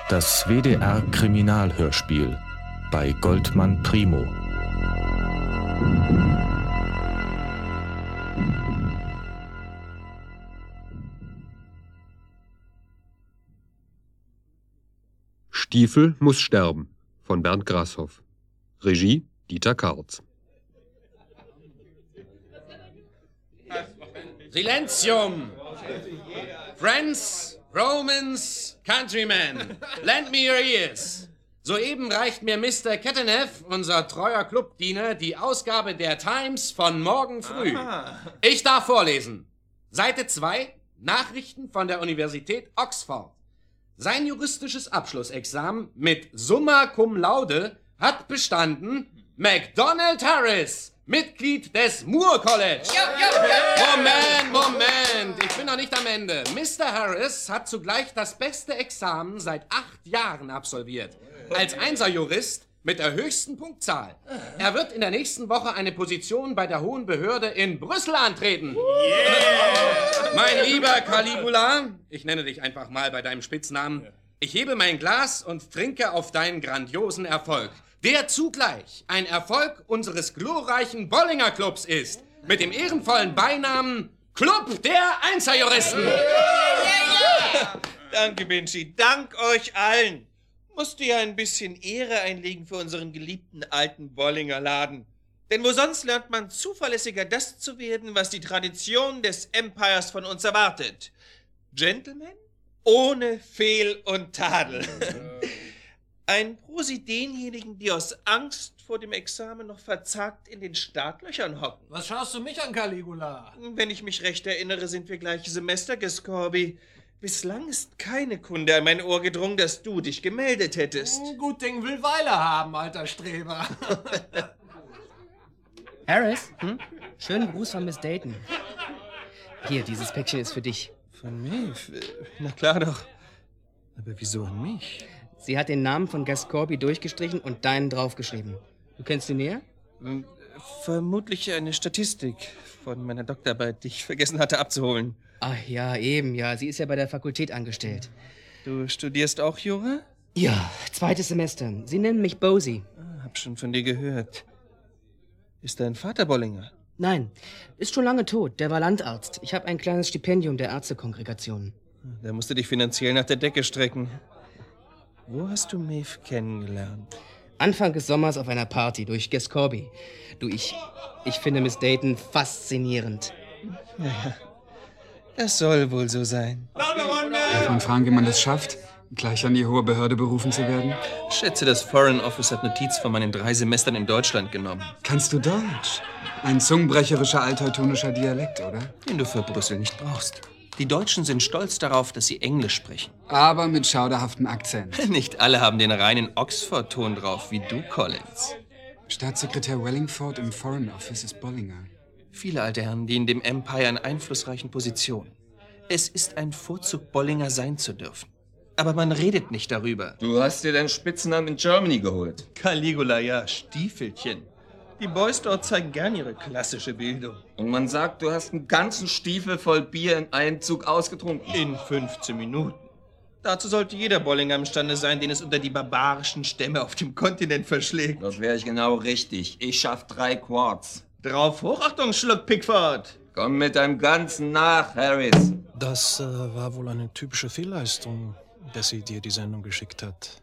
Das WDR-Kriminalhörspiel bei Goldmann Primo. Stiefel muss sterben von Bernd Grashoff. Regie Dieter Karls. Silentium! Friends, Romans, Countrymen, lend me your ears. Soeben reicht mir Mr. Ketteneff, unser treuer Clubdiener, die Ausgabe der Times von morgen früh. Ich darf vorlesen. Seite 2, Nachrichten von der Universität Oxford. Sein juristisches Abschlussexamen mit Summa Cum Laude hat bestanden MacDonald Harris, Mitglied des Moore College. Moment, ich bin noch nicht am Ende. Mr. Harris hat zugleich das beste Examen seit 8 Jahren absolviert. Als Einserjurist mit der höchsten Punktzahl. Er wird in der nächsten Woche eine Position bei der Hohen Behörde in Brüssel antreten. Mein lieber Caligula, ich nenne dich einfach mal bei deinem Spitznamen, ich hebe mein Glas und trinke auf deinen grandiosen Erfolg, der zugleich ein Erfolg unseres glorreichen Bollinger Clubs ist, mit dem ehrenvollen Beinamen Club der Einserjuristen. Danke, Benji, dank euch allen. Musst du ja ein bisschen Ehre einlegen für unseren geliebten alten Bollinger Laden. Denn wo sonst lernt man zuverlässiger das zu werden, was die Tradition des Empires von uns erwartet. Gentlemen ohne Fehl und Tadel. Ein Prosi denjenigen, die aus Angst vor dem Examen noch verzagt in den Startlöchern hocken. Was schaust du mich an, Caligula? Wenn ich mich recht erinnere, sind wir gleiche Semester, Gascorby. Bislang ist keine Kunde an mein Ohr gedrungen, dass du dich gemeldet hättest. Gut Ding will Weile haben, alter Streber. Harris, schönen Gruß von Miss Dayton. Hier, dieses Päckchen ist für dich. Von mir? Na klar doch. Aber wieso an mich? Sie hat den Namen von Gascorby durchgestrichen und deinen draufgeschrieben. Du kennst sie näher? Vermutlich eine Statistik von meiner Doktorarbeit, die ich vergessen hatte abzuholen. Ach ja, eben, ja. Sie ist ja bei der Fakultät angestellt. Du studierst auch Jura? Ja, 2. Semester. Sie nennen mich Bosie. Hab schon von dir gehört. Ist dein Vater Bollinger? Nein, ist schon lange tot. Der war Landarzt. Ich habe ein kleines Stipendium der Ärztekongregation. Da musst du dich finanziell nach der Decke strecken. Wo hast du Maeve kennengelernt? Anfang des Sommers auf einer Party durch Gascorby. Du, ich finde Miss Dayton faszinierend. Ja, das soll wohl so sein. Darf man fragen, wie man das schafft, gleich an die hohe Behörde berufen zu werden? Ich schätze, das Foreign Office hat Notiz von meinen 3 Semestern in Deutschland genommen. Kannst du Deutsch? Ein zungenbrecherischer altteutonischer Dialekt, oder? Den du für Brüssel nicht brauchst. Die Deutschen sind stolz darauf, dass sie Englisch sprechen. Aber mit schauderhaftem Akzent. Nicht alle haben den reinen Oxford-Ton drauf, wie du, Collins. Staatssekretär Wellingford im Foreign Office ist Bollinger. Viele alte Herren dienen dem Empire in einflussreichen Positionen. Es ist ein Vorzug, Bollinger sein zu dürfen. Aber man redet nicht darüber. Du hast dir deinen Spitznamen in Germany geholt. Caligula, ja, Stiefelchen. Die Boys dort zeigen gern ihre klassische Bildung. Und man sagt, du hast einen ganzen Stiefel voll Bier in einen Zug ausgetrunken. In 15 Minuten. Dazu sollte jeder Bollinger imstande sein, den es unter die barbarischen Stämme auf dem Kontinent verschlägt. Das wäre ich genau richtig. Ich schaff 3 Quarts. Drauf Hochachtung, Schluck Pickford. Komm mit deinem Ganzen nach, Harris. Das war wohl eine typische Fehlleistung, dass sie dir die Sendung geschickt hat.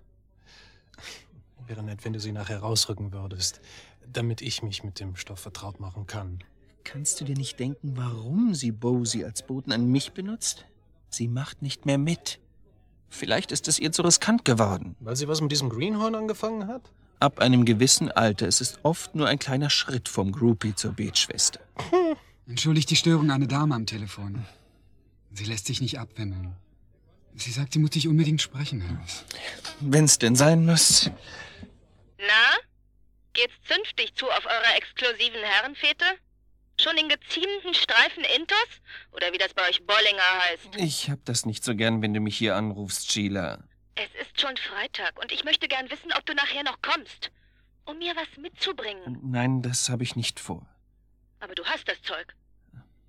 Wäre nett, wenn du sie nachher rausrücken würdest, damit ich mich mit dem Stoff vertraut machen kann. Kannst du dir nicht denken, warum sie Bosie als Boten an mich benutzt? Sie macht nicht mehr mit. Vielleicht ist es ihr zu riskant geworden. Weil sie was mit diesem Greenhorn angefangen hat? Ab einem gewissen Alter ist es oft nur ein kleiner Schritt vom Groupie zur Betschwester. Entschuldigt die Störung, eine Dame am Telefon. Sie lässt sich nicht abwimmeln. Sie sagt, sie muss dich unbedingt sprechen, Harris. Wenn's denn sein muss. Na? Geht's zünftig zu auf eurer exklusiven Herrenfete? Schon den geziemten Streifen Intos? Oder wie das bei euch Bollinger heißt? Ich hab das nicht so gern, wenn du mich hier anrufst, Sheila. Es ist schon Freitag und ich möchte gern wissen, ob du nachher noch kommst, um mir was mitzubringen. Nein, das habe ich nicht vor. Aber du hast das Zeug. So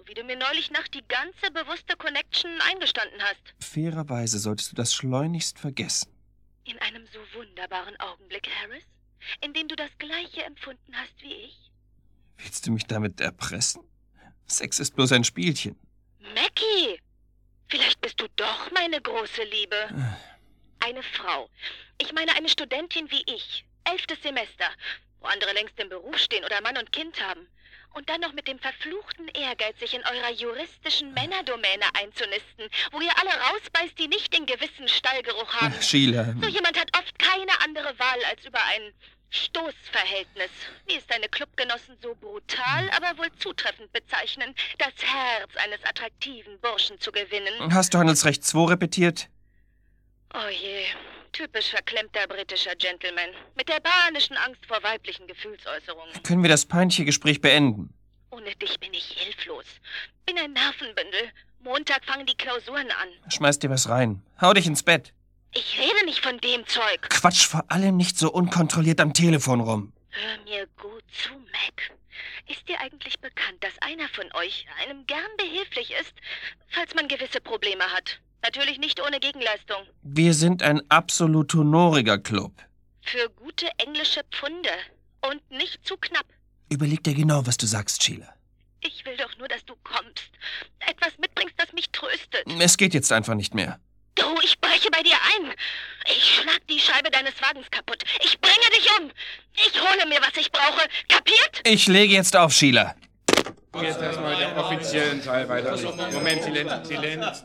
wie du mir neulich Nacht die ganze bewusste Connection eingestanden hast. Fairerweise solltest du das schleunigst vergessen. In einem so wunderbaren Augenblick, Harris, in dem du das Gleiche empfunden hast wie ich. Willst du mich damit erpressen? Sex ist bloß ein Spielchen. Mackie, vielleicht bist du doch meine große Liebe. Eine Frau. Ich meine eine Studentin wie ich. 11. Semester, wo andere längst im Beruf stehen oder Mann und Kind haben. Und dann noch mit dem verfluchten Ehrgeiz, sich in eurer juristischen Männerdomäne einzunisten, wo ihr alle rausbeißt, die nicht den gewissen Stallgeruch haben. Sheila. So jemand hat oft keine andere Wahl, als über ein Stoßverhältnis, wie es deine Clubgenossen so brutal, aber wohl zutreffend bezeichnen, das Herz eines attraktiven Burschen zu gewinnen. Hast du Handelsrecht 2 repetiert? Oh je, typisch verklemmter britischer Gentleman, mit der panischen Angst vor weiblichen Gefühlsäußerungen. Können wir das peinliche Gespräch beenden? Ohne dich bin ich hilflos. Bin ein Nervenbündel. Montag fangen die Klausuren an. Schmeiß dir was rein. Hau dich ins Bett. Ich rede nicht von dem Zeug. Quatsch vor allem nicht so unkontrolliert am Telefon rum. Hör mir gut zu, Mac. Ist dir eigentlich bekannt, dass einer von euch einem gern behilflich ist, falls man gewisse Probleme hat? Natürlich nicht ohne Gegenleistung. Wir sind ein absolut honoriger Club. Für gute englische Pfunde. Und nicht zu knapp. Überleg dir genau, was du sagst, Sheila. Ich will doch nur, dass du kommst. Etwas mitbringst, das mich tröstet. Es geht jetzt einfach nicht mehr. Du, ich breche bei dir ein. Ich schlag die Scheibe deines Wagens kaputt. Ich bringe dich um. Ich hole mir, was ich brauche. Kapiert? Ich lege jetzt auf, Sheila. Jetzt erstmal den offiziellen Teil weiter. Moment, Silenz.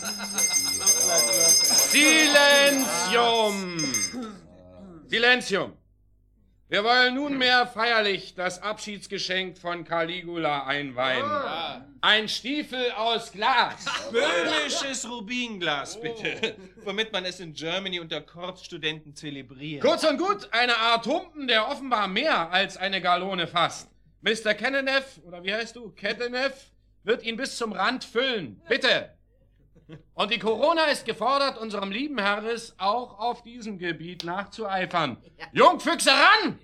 Silenzium! Wir wollen nunmehr feierlich das Abschiedsgeschenk von Caligula einweihen. Ein Stiefel aus Glas. Böhmisches Rubinglas, bitte. Womit man es in Germany unter Korpsstudenten zelebriert. Kurz und gut, eine Art Humpen, der offenbar mehr als eine Gallone fasst. Mr. Kenneneff, oder wie heißt du? Ketteneff, wird ihn bis zum Rand füllen. Bitte. Und die Corona ist gefordert, unserem lieben Harris auch auf diesem Gebiet nachzueifern. Jungfüchse ran!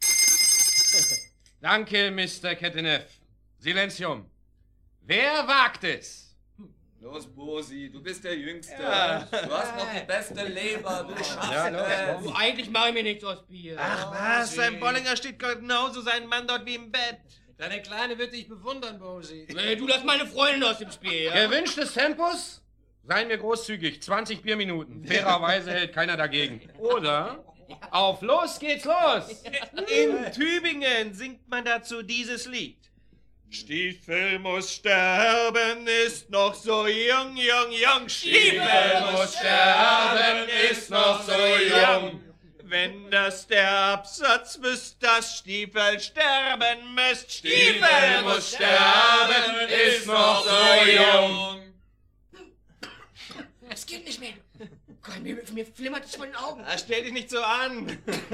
Danke, Mr. Ketteneff. Silenzium. Wer wagt es? Los, Bosi, du bist der Jüngste. Ja. Du hast noch die beste Leber, du schaffst es. Eigentlich mache ich mir nichts aus Bier. Ach was, sein Bollinger steht genauso sein Mann dort wie im Bett. Deine Kleine wird dich bewundern, Bosi. Du lass meine Freundin aus dem Spiel, ja? Gewünschtes Tempus? Seien wir großzügig, 20 Bierminuten. Fairerweise hält keiner dagegen. Oder? Auf los geht's los! In Tübingen singt man dazu dieses Lied. Stiefel muss sterben, ist noch so jung. Stiefel muss sterben, ist noch so jung. Wenn das der Absatz wüsst, dass Stiefel sterben müsst. Stiefel muss sterben, ist noch so jung. Es geht nicht mehr. Gott, mir flimmert es vor den Augen. Stell dich nicht so an.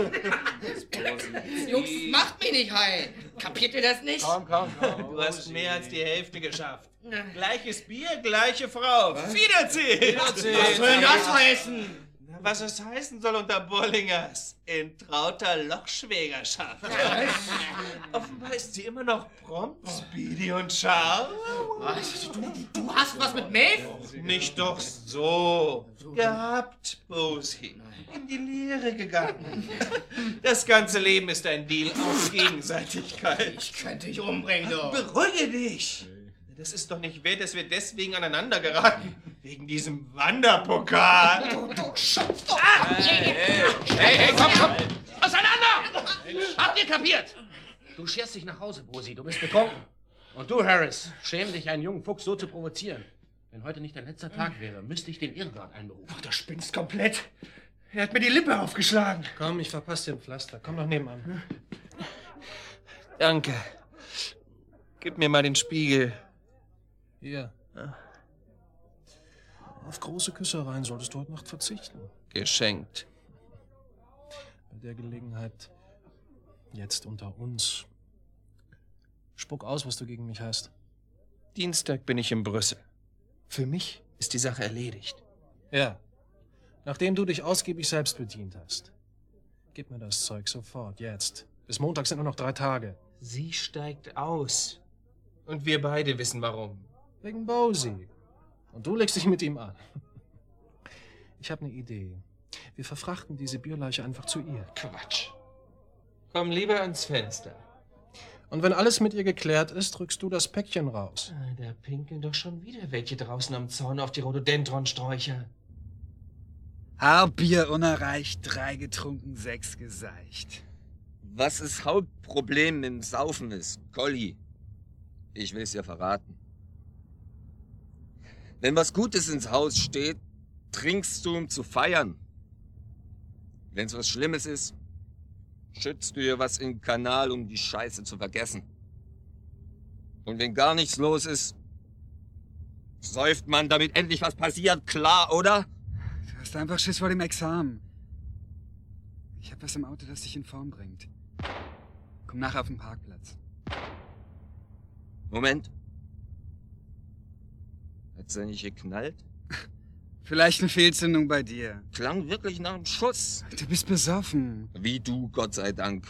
Jungs, macht mich nicht heil. Kapiert ihr das nicht? Komm. Du hast mehr als die Hälfte geschafft. Gleiches Bier, gleiche Frau. Wiedersehen. Was soll denn das heißen? Was es heißen soll unter Bollingers. In trauter Lochschwägerschaft. Offenbar ist sie immer noch prompt, speedy und scharf. Was? Du hast was mit Maeve? Nicht doch so. Gehabt, Bosi. In die Leere gegangen. Das ganze Leben ist ein Deal auf Gegenseitigkeit. Ich könnte dich umbringen, du. Beruhige dich. Das ist doch nicht wert, dass wir deswegen aneinander geraten. Wegen diesem Wanderpokal. Du Schopf! Hey, komm! Auseinander! Habt ihr kapiert? Du scherst dich nach Hause, Bosi, du bist betrunken. Und du, Harris, schäm dich, einen jungen Fuchs so zu provozieren. Wenn heute nicht dein letzter Tag wäre, müsste ich den Irrgarten einberufen. Ach, du spinnst komplett. Er hat mir die Lippe aufgeschlagen. Komm, ich verpasse dir ein Pflaster. Komm doch nebenan. Danke. Gib mir mal den Spiegel. Hier. Auf große Küssereien solltest du heute Nacht verzichten. Geschenkt. Bei der Gelegenheit, jetzt unter uns. Spuck aus, was du gegen mich hast. Dienstag bin ich in Brüssel. Für mich ist die Sache erledigt. Ja. Nachdem du dich ausgiebig selbst bedient hast. Gib mir das Zeug sofort, jetzt. Bis Montag sind nur noch 3 Tage. Sie steigt aus. Und wir beide wissen warum. Wegen Bosie. Und du legst dich mit ihm an. Ich habe eine Idee. Wir verfrachten diese Bierleiche einfach zu ihr. Quatsch. Komm lieber ans Fenster. Und wenn alles mit ihr geklärt ist, drückst du das Päckchen raus. Da pinkeln doch schon wieder welche draußen am Zaun auf die Rhododendronsträucher. Haarbier unerreicht, 3 getrunken, 6 geseicht. Was das Hauptproblem im Saufen ist, Colli? Ich will's dir verraten. Wenn was Gutes ins Haus steht, trinkst du, um zu feiern. Wenn's was Schlimmes ist, schützt du dir was in den Kanal, um die Scheiße zu vergessen. Und wenn gar nichts los ist, säuft man, damit endlich was passiert, klar, oder? Du hast einfach Schiss vor dem Examen. Ich hab was im Auto, das dich in Form bringt. Komm nachher auf den Parkplatz. Moment. Hat's ja nicht geknallt? Vielleicht eine Fehlzündung bei dir. Klang wirklich nach einem Schuss. Du bist besoffen. Wie du, Gott sei Dank.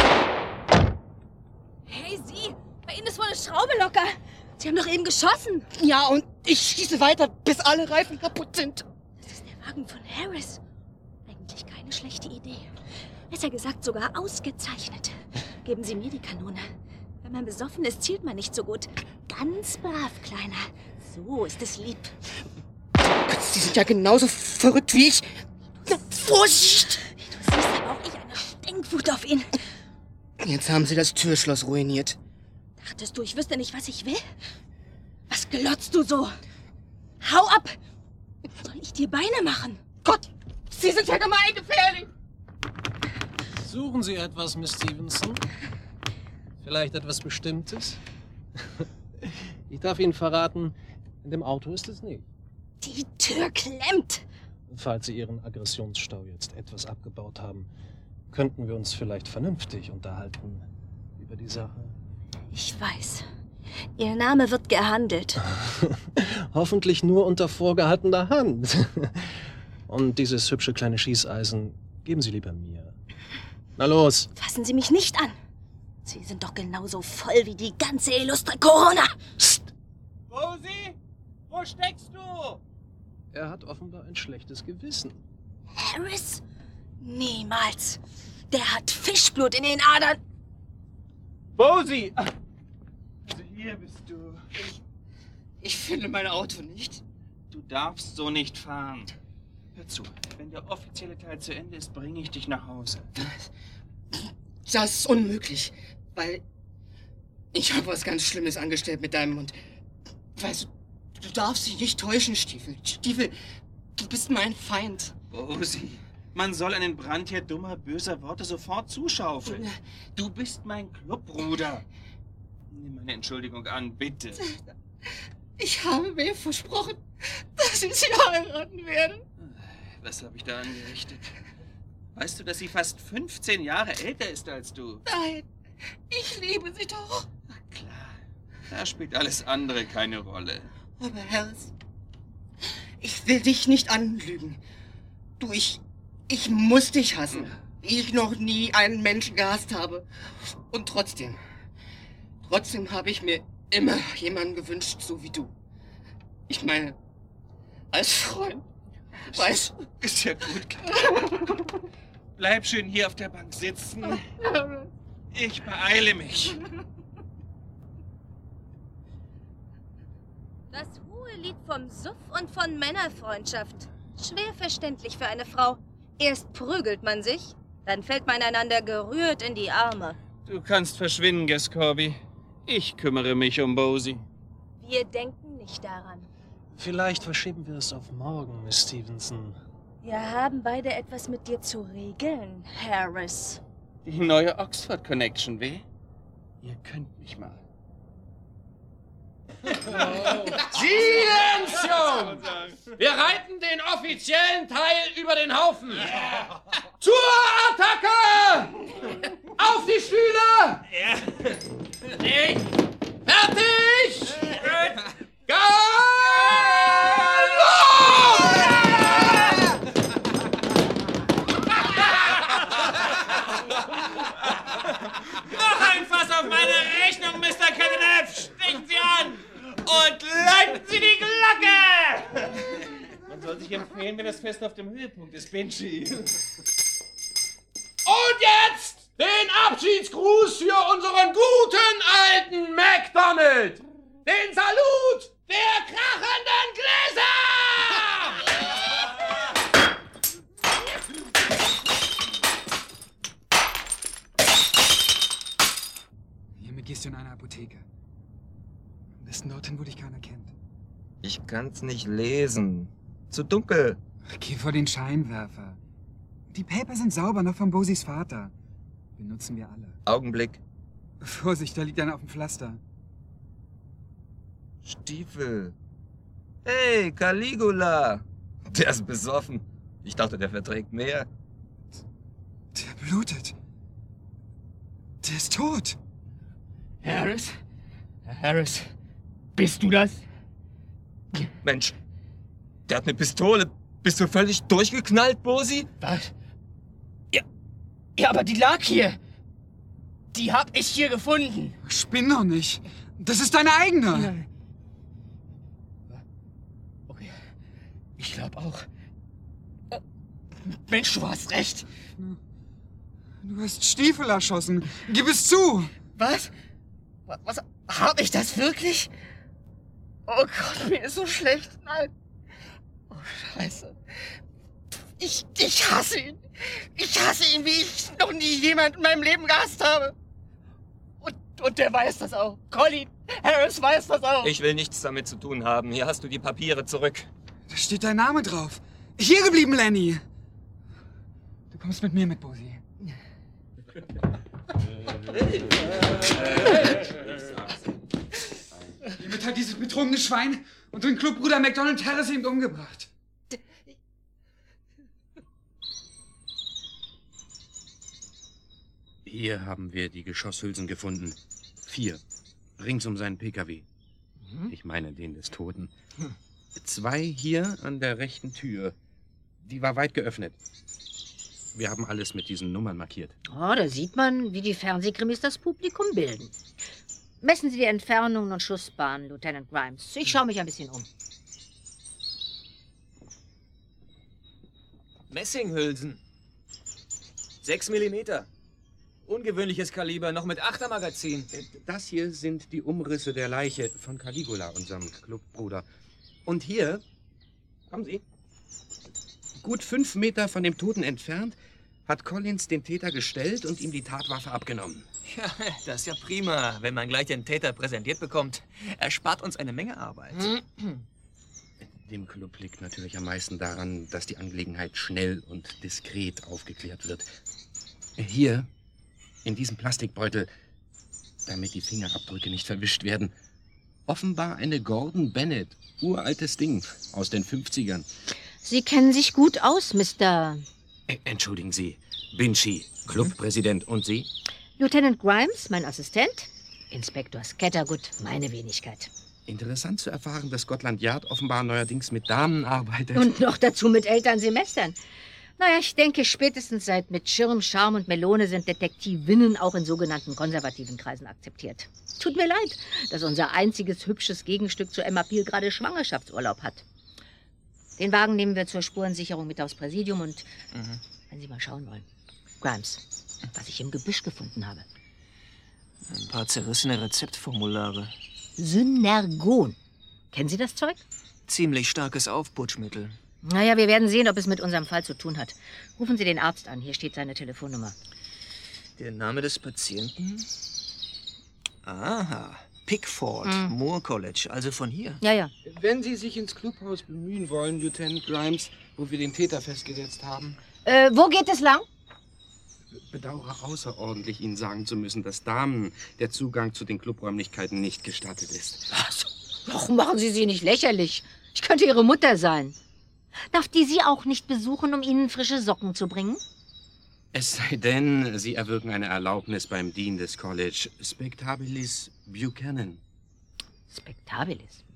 Hey, Sie! Bei Ihnen ist wohl eine Schraube locker. Sie haben doch eben geschossen. Ja, und ich schieße weiter, bis alle Reifen kaputt sind. Das ist der Wagen von Harris. Eigentlich keine schlechte Idee. Besser gesagt sogar ausgezeichnet. Geben Sie mir die Kanone. Wenn man besoffen ist, zielt man nicht so gut. Ganz brav, Kleiner. So ist es lieb. Sie sind ja genauso verrückt wie ich. Na, Vorsicht! Du siehst aber auch ich eine Stinkwut auf ihn. Jetzt haben Sie das Türschloss ruiniert. Dachtest du, ich wüsste nicht, was ich will? Was glotzt du so? Hau ab! Soll ich dir Beine machen? Gott, Sie sind ja gemeingefährlich! Suchen Sie etwas, Miss Stevenson? Vielleicht etwas Bestimmtes? Ich darf Ihnen verraten, in dem Auto ist es nicht. Die Tür klemmt! Falls Sie Ihren Aggressionsstau jetzt etwas abgebaut haben, könnten wir uns vielleicht vernünftig unterhalten über die Sache. Ich weiß. Ihr Name wird gehandelt. Hoffentlich nur unter vorgehaltener Hand. Und dieses hübsche kleine Schießeisen geben Sie lieber mir. Na los! Fassen Sie mich nicht an! Sie sind doch genauso voll wie die ganze illustre Corona! Psst! Rosie, wo steckst du? Er hat offenbar ein schlechtes Gewissen. Harris? Niemals! Der hat Fischblut in den Adern! Bosie! Also hier bist du. Ich finde mein Auto nicht. Du darfst so nicht fahren. Hör zu, wenn der offizielle Teil zu Ende ist, bringe ich dich nach Hause. Das ist unmöglich, weil ich habe was ganz Schlimmes angestellt mit deinem Mund. Weißt du darfst dich nicht täuschen, Stiefel. Stiefel, du bist mein Feind. Bosie, man soll einen Brandherd dummer, böser Worte sofort zuschaufeln. Du bist mein Clubbruder. Nimm meine Entschuldigung an, bitte. Ich habe mir versprochen, dass ich sie heiraten werde. Was habe ich da angerichtet? Weißt du, dass sie fast 15 Jahre älter ist als du? Nein, ich liebe sie doch. Na klar, da spielt alles andere keine Rolle. Aber Harris, ich will dich nicht anlügen. Du, ich muss dich hassen. Wie ich noch nie einen Menschen gehasst habe. Und trotzdem habe ich mir immer jemanden gewünscht, so wie du. Ich meine, als Freund. Weißt du? Ist ja gut, klar. Bleib schön hier auf der Bank sitzen. Ich beeile mich. Das hohe Lied vom Suff und von Männerfreundschaft. Schwer verständlich für eine Frau. Erst prügelt man sich, dann fällt man einander gerührt in die Arme. Du kannst verschwinden, Gescorby. Ich kümmere mich um Bosie. Wir denken nicht daran. Vielleicht verschieben wir es auf morgen, Miss Stevenson. Wir haben beide etwas mit dir zu regeln, Harris. Die neue Oxford Connection, weh? Ihr könnt mich mal. Silenzium! Wir reiten den offiziellen Teil über den Haufen. Yeah. Zur Attacke! Auf die Stühle! Fertig! Noch ein Fass auf meine Rechnung, Mr. Cadenhead! Stechen Sie dir empfehlen, wenn das Fest auf dem Höhepunkt ist, Benji. Und jetzt den Abschiedsgruß für unseren guten alten McDonald. Den Salut der krachenden Gläser! Hiermit gehst du in eine Apotheke. Am besten dorthin, wo dich keiner kennt. Ich kann's nicht lesen. Zu dunkel. Geh vor den Scheinwerfer. Die Paper sind sauber, noch von Bosis Vater. Benutzen wir alle. Augenblick. Vorsicht, da liegt einer auf dem Pflaster. Stiefel. Hey, Caligula. Der ist besoffen. Ich dachte, der verträgt mehr. Der blutet. Der ist tot. Harris? Harris, bist du das? Mensch, der hat eine Pistole. Bist du völlig durchgeknallt, Bosi? Was? Ja, aber die lag hier. Die hab ich hier gefunden. Spinn doch nicht. Das ist deine eigene. Okay. Ich glaube auch. Oh. Mensch, du hast recht. Du hast Stiefel erschossen. Gib es zu. Was? Was? Hab ich das wirklich? Oh Gott, mir ist so schlecht. Nein. Oh, Scheiße. Ich hasse ihn. Ich hasse ihn, wie ich noch nie jemand in meinem Leben gehasst habe. Und der weiß das auch. Colin Harris weiß das auch. Ich will nichts damit zu tun haben. Hier hast du die Papiere zurück. Da steht dein Name drauf. Hier geblieben, Lenny. Du kommst mit mir mit, Bosi. Hiermit hat dieses betrunkene Schwein unseren Clubbruder McDonald Harris eben umgebracht. Hier haben wir die Geschosshülsen gefunden. 4. Rings um seinen PKW. Ich meine den des Toten. 2 hier an der rechten Tür. Die war weit geöffnet. Wir haben alles mit diesen Nummern markiert. Oh, da sieht man, wie die Fernsehkrimis das Publikum bilden. Messen Sie die Entfernungen und Schussbahnen, Lieutenant Grimes. Ich schaue mich ein bisschen um. Messinghülsen. 6 Millimeter. Ungewöhnliches Kaliber, noch mit 8er Magazin. Das hier sind die Umrisse der Leiche von Caligula, unserem Clubbruder. Und hier, kommen Sie, gut 5 Meter von dem Toten entfernt, hat Collins den Täter gestellt und ihm die Tatwaffe abgenommen. Ja, das ist ja prima, wenn man gleich den Täter präsentiert bekommt. Er spart uns eine Menge Arbeit. Dem Club liegt natürlich am meisten daran, dass die Angelegenheit schnell und diskret aufgeklärt wird. Hier, in diesem Plastikbeutel, damit die Fingerabdrücke nicht verwischt werden, offenbar eine Gordon Bennett, uraltes Ding aus den 50ern. Sie kennen sich gut aus, Mr. Entschuldigen Sie, Binchi, Clubpräsident, und Sie? Lieutenant Grimes, mein Assistent. Inspektor Scattergood, meine Wenigkeit. Interessant zu erfahren, dass Scotland Yard offenbar neuerdings mit Damen arbeitet. Und noch dazu mit älteren Semestern. Naja, ich denke, spätestens seit Mit Schirm, Charme und Melone sind Detektivinnen auch in sogenannten konservativen Kreisen akzeptiert. Tut mir leid, dass unser einziges hübsches Gegenstück zu Emma Peel gerade Schwangerschaftsurlaub hat. Den Wagen nehmen wir zur Spurensicherung mit aufs Präsidium und, wenn Sie mal schauen wollen, Grimes, was ich im Gebüsch gefunden habe. Ein paar zerrissene Rezeptformulare. Synergon. Kennen Sie das Zeug? Ziemlich starkes Aufputschmittel. Naja, wir werden sehen, ob es mit unserem Fall zu tun hat. Rufen Sie den Arzt an. Hier steht seine Telefonnummer. Der Name des Patienten? Aha. Pickford, Moore College, also von hier. Ja, ja. Wenn Sie sich ins Clubhaus bemühen wollen, Lieutenant Grimes, wo wir den Täter festgesetzt haben. Wo geht es lang? Bedauere außerordentlich, Ihnen sagen zu müssen, dass Damen der Zugang zu den Clubräumlichkeiten nicht gestattet ist. Ach, machen Sie sie nicht lächerlich. Ich könnte Ihre Mutter sein. Darf die Sie auch nicht besuchen, um Ihnen frische Socken zu bringen? Es sei denn, Sie erwirken eine Erlaubnis beim Dean des College, Spectabilis Buchanan. Spectabilis?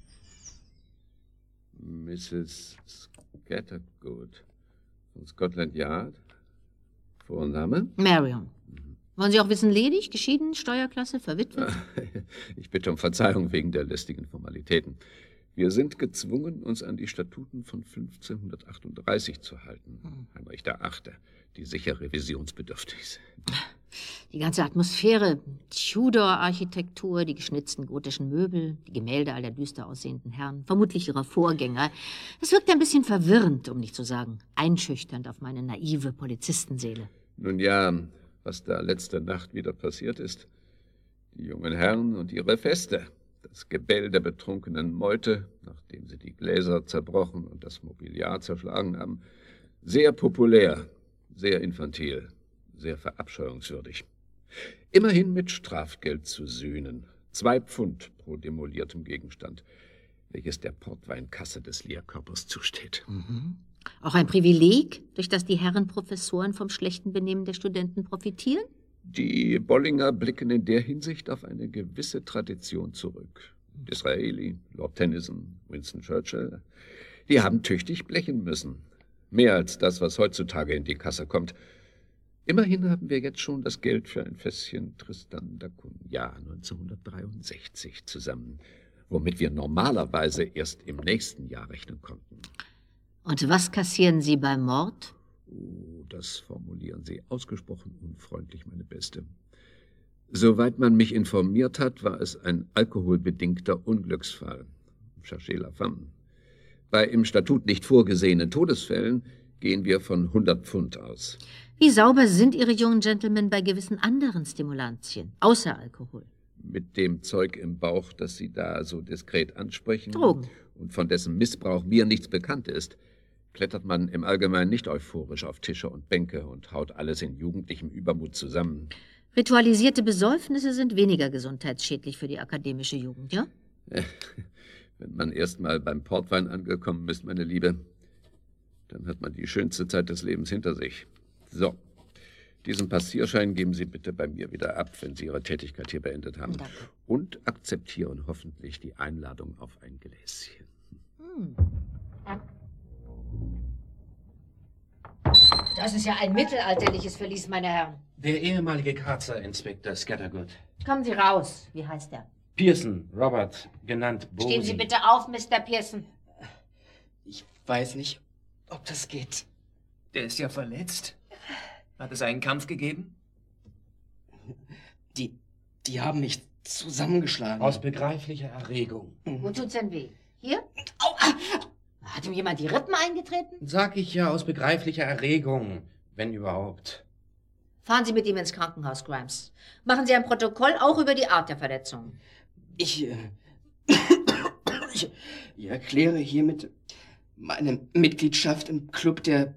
Mrs. Scattergood von Scotland Yard. Vorname? Marion. Wollen Sie auch wissen, ledig, geschieden, Steuerklasse, verwitwet? Ich bitte um Verzeihung wegen der lästigen Formalitäten. Wir sind gezwungen, uns an die Statuten von 1538 zu halten. Heinrich VIII., die sicher revisionsbedürftig sind. Die ganze Atmosphäre, Tudor-Architektur, die geschnitzten gotischen Möbel, die Gemälde all der düster aussehenden Herren, vermutlich ihrer Vorgänger. Es wirkt ein bisschen verwirrend, um nicht zu sagen einschüchternd auf meine naive Polizistenseele. Nun ja, was da letzte Nacht wieder passiert ist. Die jungen Herren und ihre Feste. Das Gebell der betrunkenen Meute, nachdem sie die Gläser zerbrochen und das Mobiliar zerschlagen haben. Sehr populär, sehr infantil, sehr verabscheuungswürdig. Immerhin mit Strafgeld zu sühnen. 2 Pfund pro demoliertem Gegenstand, welches der Portweinkasse des Lehrkörpers zusteht. Auch ein Privileg, durch das die Herren Professoren vom schlechten Benehmen der Studenten profitieren? Die Bollinger blicken in der Hinsicht auf eine gewisse Tradition zurück. Disraeli, Lord Tennyson, Winston Churchill, die haben tüchtig blechen müssen. Mehr als das, was heutzutage in die Kasse kommt. Immerhin haben wir jetzt schon das Geld für ein Fässchen Tristan da Cunha 1963 zusammen, womit wir normalerweise erst im nächsten Jahr rechnen konnten. Und was kassieren Sie beim Mord? Oh, das formulieren Sie ausgesprochen unfreundlich, meine Beste. Soweit man mich informiert hat, war es ein alkoholbedingter Unglücksfall. Cherchez la femme. Bei im Statut nicht vorgesehenen Todesfällen gehen wir von 100 Pfund aus. Wie sauber sind Ihre jungen Gentlemen bei gewissen anderen Stimulantien, außer Alkohol? Mit dem Zeug im Bauch, das Sie da so diskret ansprechen Drogen. Und von dessen Missbrauch mir nichts bekannt ist, klettert man im Allgemeinen nicht euphorisch auf Tische und Bänke und haut alles in jugendlichem Übermut zusammen. Ritualisierte Besäufnisse sind weniger gesundheitsschädlich für die akademische Jugend, ja? Wenn man erst mal beim Portwein angekommen ist, meine Liebe, dann hat man die schönste Zeit des Lebens hinter sich. So, diesen Passierschein geben Sie bitte bei mir wieder ab, wenn Sie Ihre Tätigkeit hier beendet haben. Danke. Und akzeptieren hoffentlich die Einladung auf ein Gläschen. Das ist ja ein mittelalterliches Verlies, meine Herren. Der ehemalige Karzer Inspektor Scattergood. Kommen Sie raus. Wie heißt er? Pearson, Robert, genannt Bosie. Stehen Sie bitte auf, Mr. Pearson. Ich weiß nicht, ob das geht. Der ist ja verletzt. Hat es einen Kampf gegeben? Die haben mich zusammengeschlagen. Aus begreiflicher Erregung. Wo tut's denn weh? Hier? Hat ihm jemand die Rippen eingetreten? Sag ich ja, aus begreiflicher Erregung, wenn überhaupt. Fahren Sie mit ihm ins Krankenhaus, Grimes. Machen Sie ein Protokoll auch über die Art der Verletzung. Ich erkläre hiermit meine Mitgliedschaft im Club der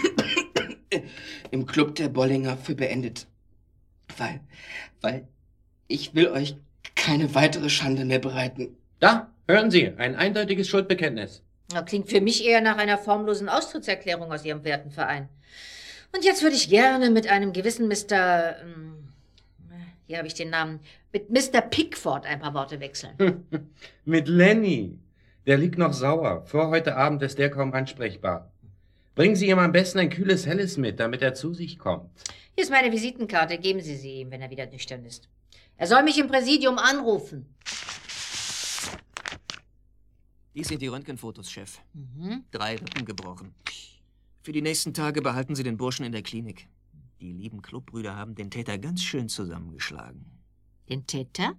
Bollinger für beendet. Weil ich will euch keine weitere Schande mehr bereiten. Da, hören Sie, ein eindeutiges Schuldbekenntnis. Das klingt für mich eher nach einer formlosen Austrittserklärung aus Ihrem werten Verein. Und jetzt würde ich gerne mit einem gewissen Mr. Hier habe ich den Namen. Mit Mr. Pickford ein paar Worte wechseln. Mit Lenny. Der liegt noch sauer. Vor heute Abend ist der kaum ansprechbar. Bringen Sie ihm am besten ein kühles Helles mit, damit er zu sich kommt. Hier ist meine Visitenkarte. Geben Sie sie ihm, wenn er wieder nüchtern ist. Er soll mich im Präsidium anrufen. Dies sind die Röntgenfotos, Chef. 3 Rippen gebrochen. Für die nächsten Tage behalten Sie den Burschen in der Klinik. Die lieben Clubbrüder haben den Täter ganz schön zusammengeschlagen. Den Täter?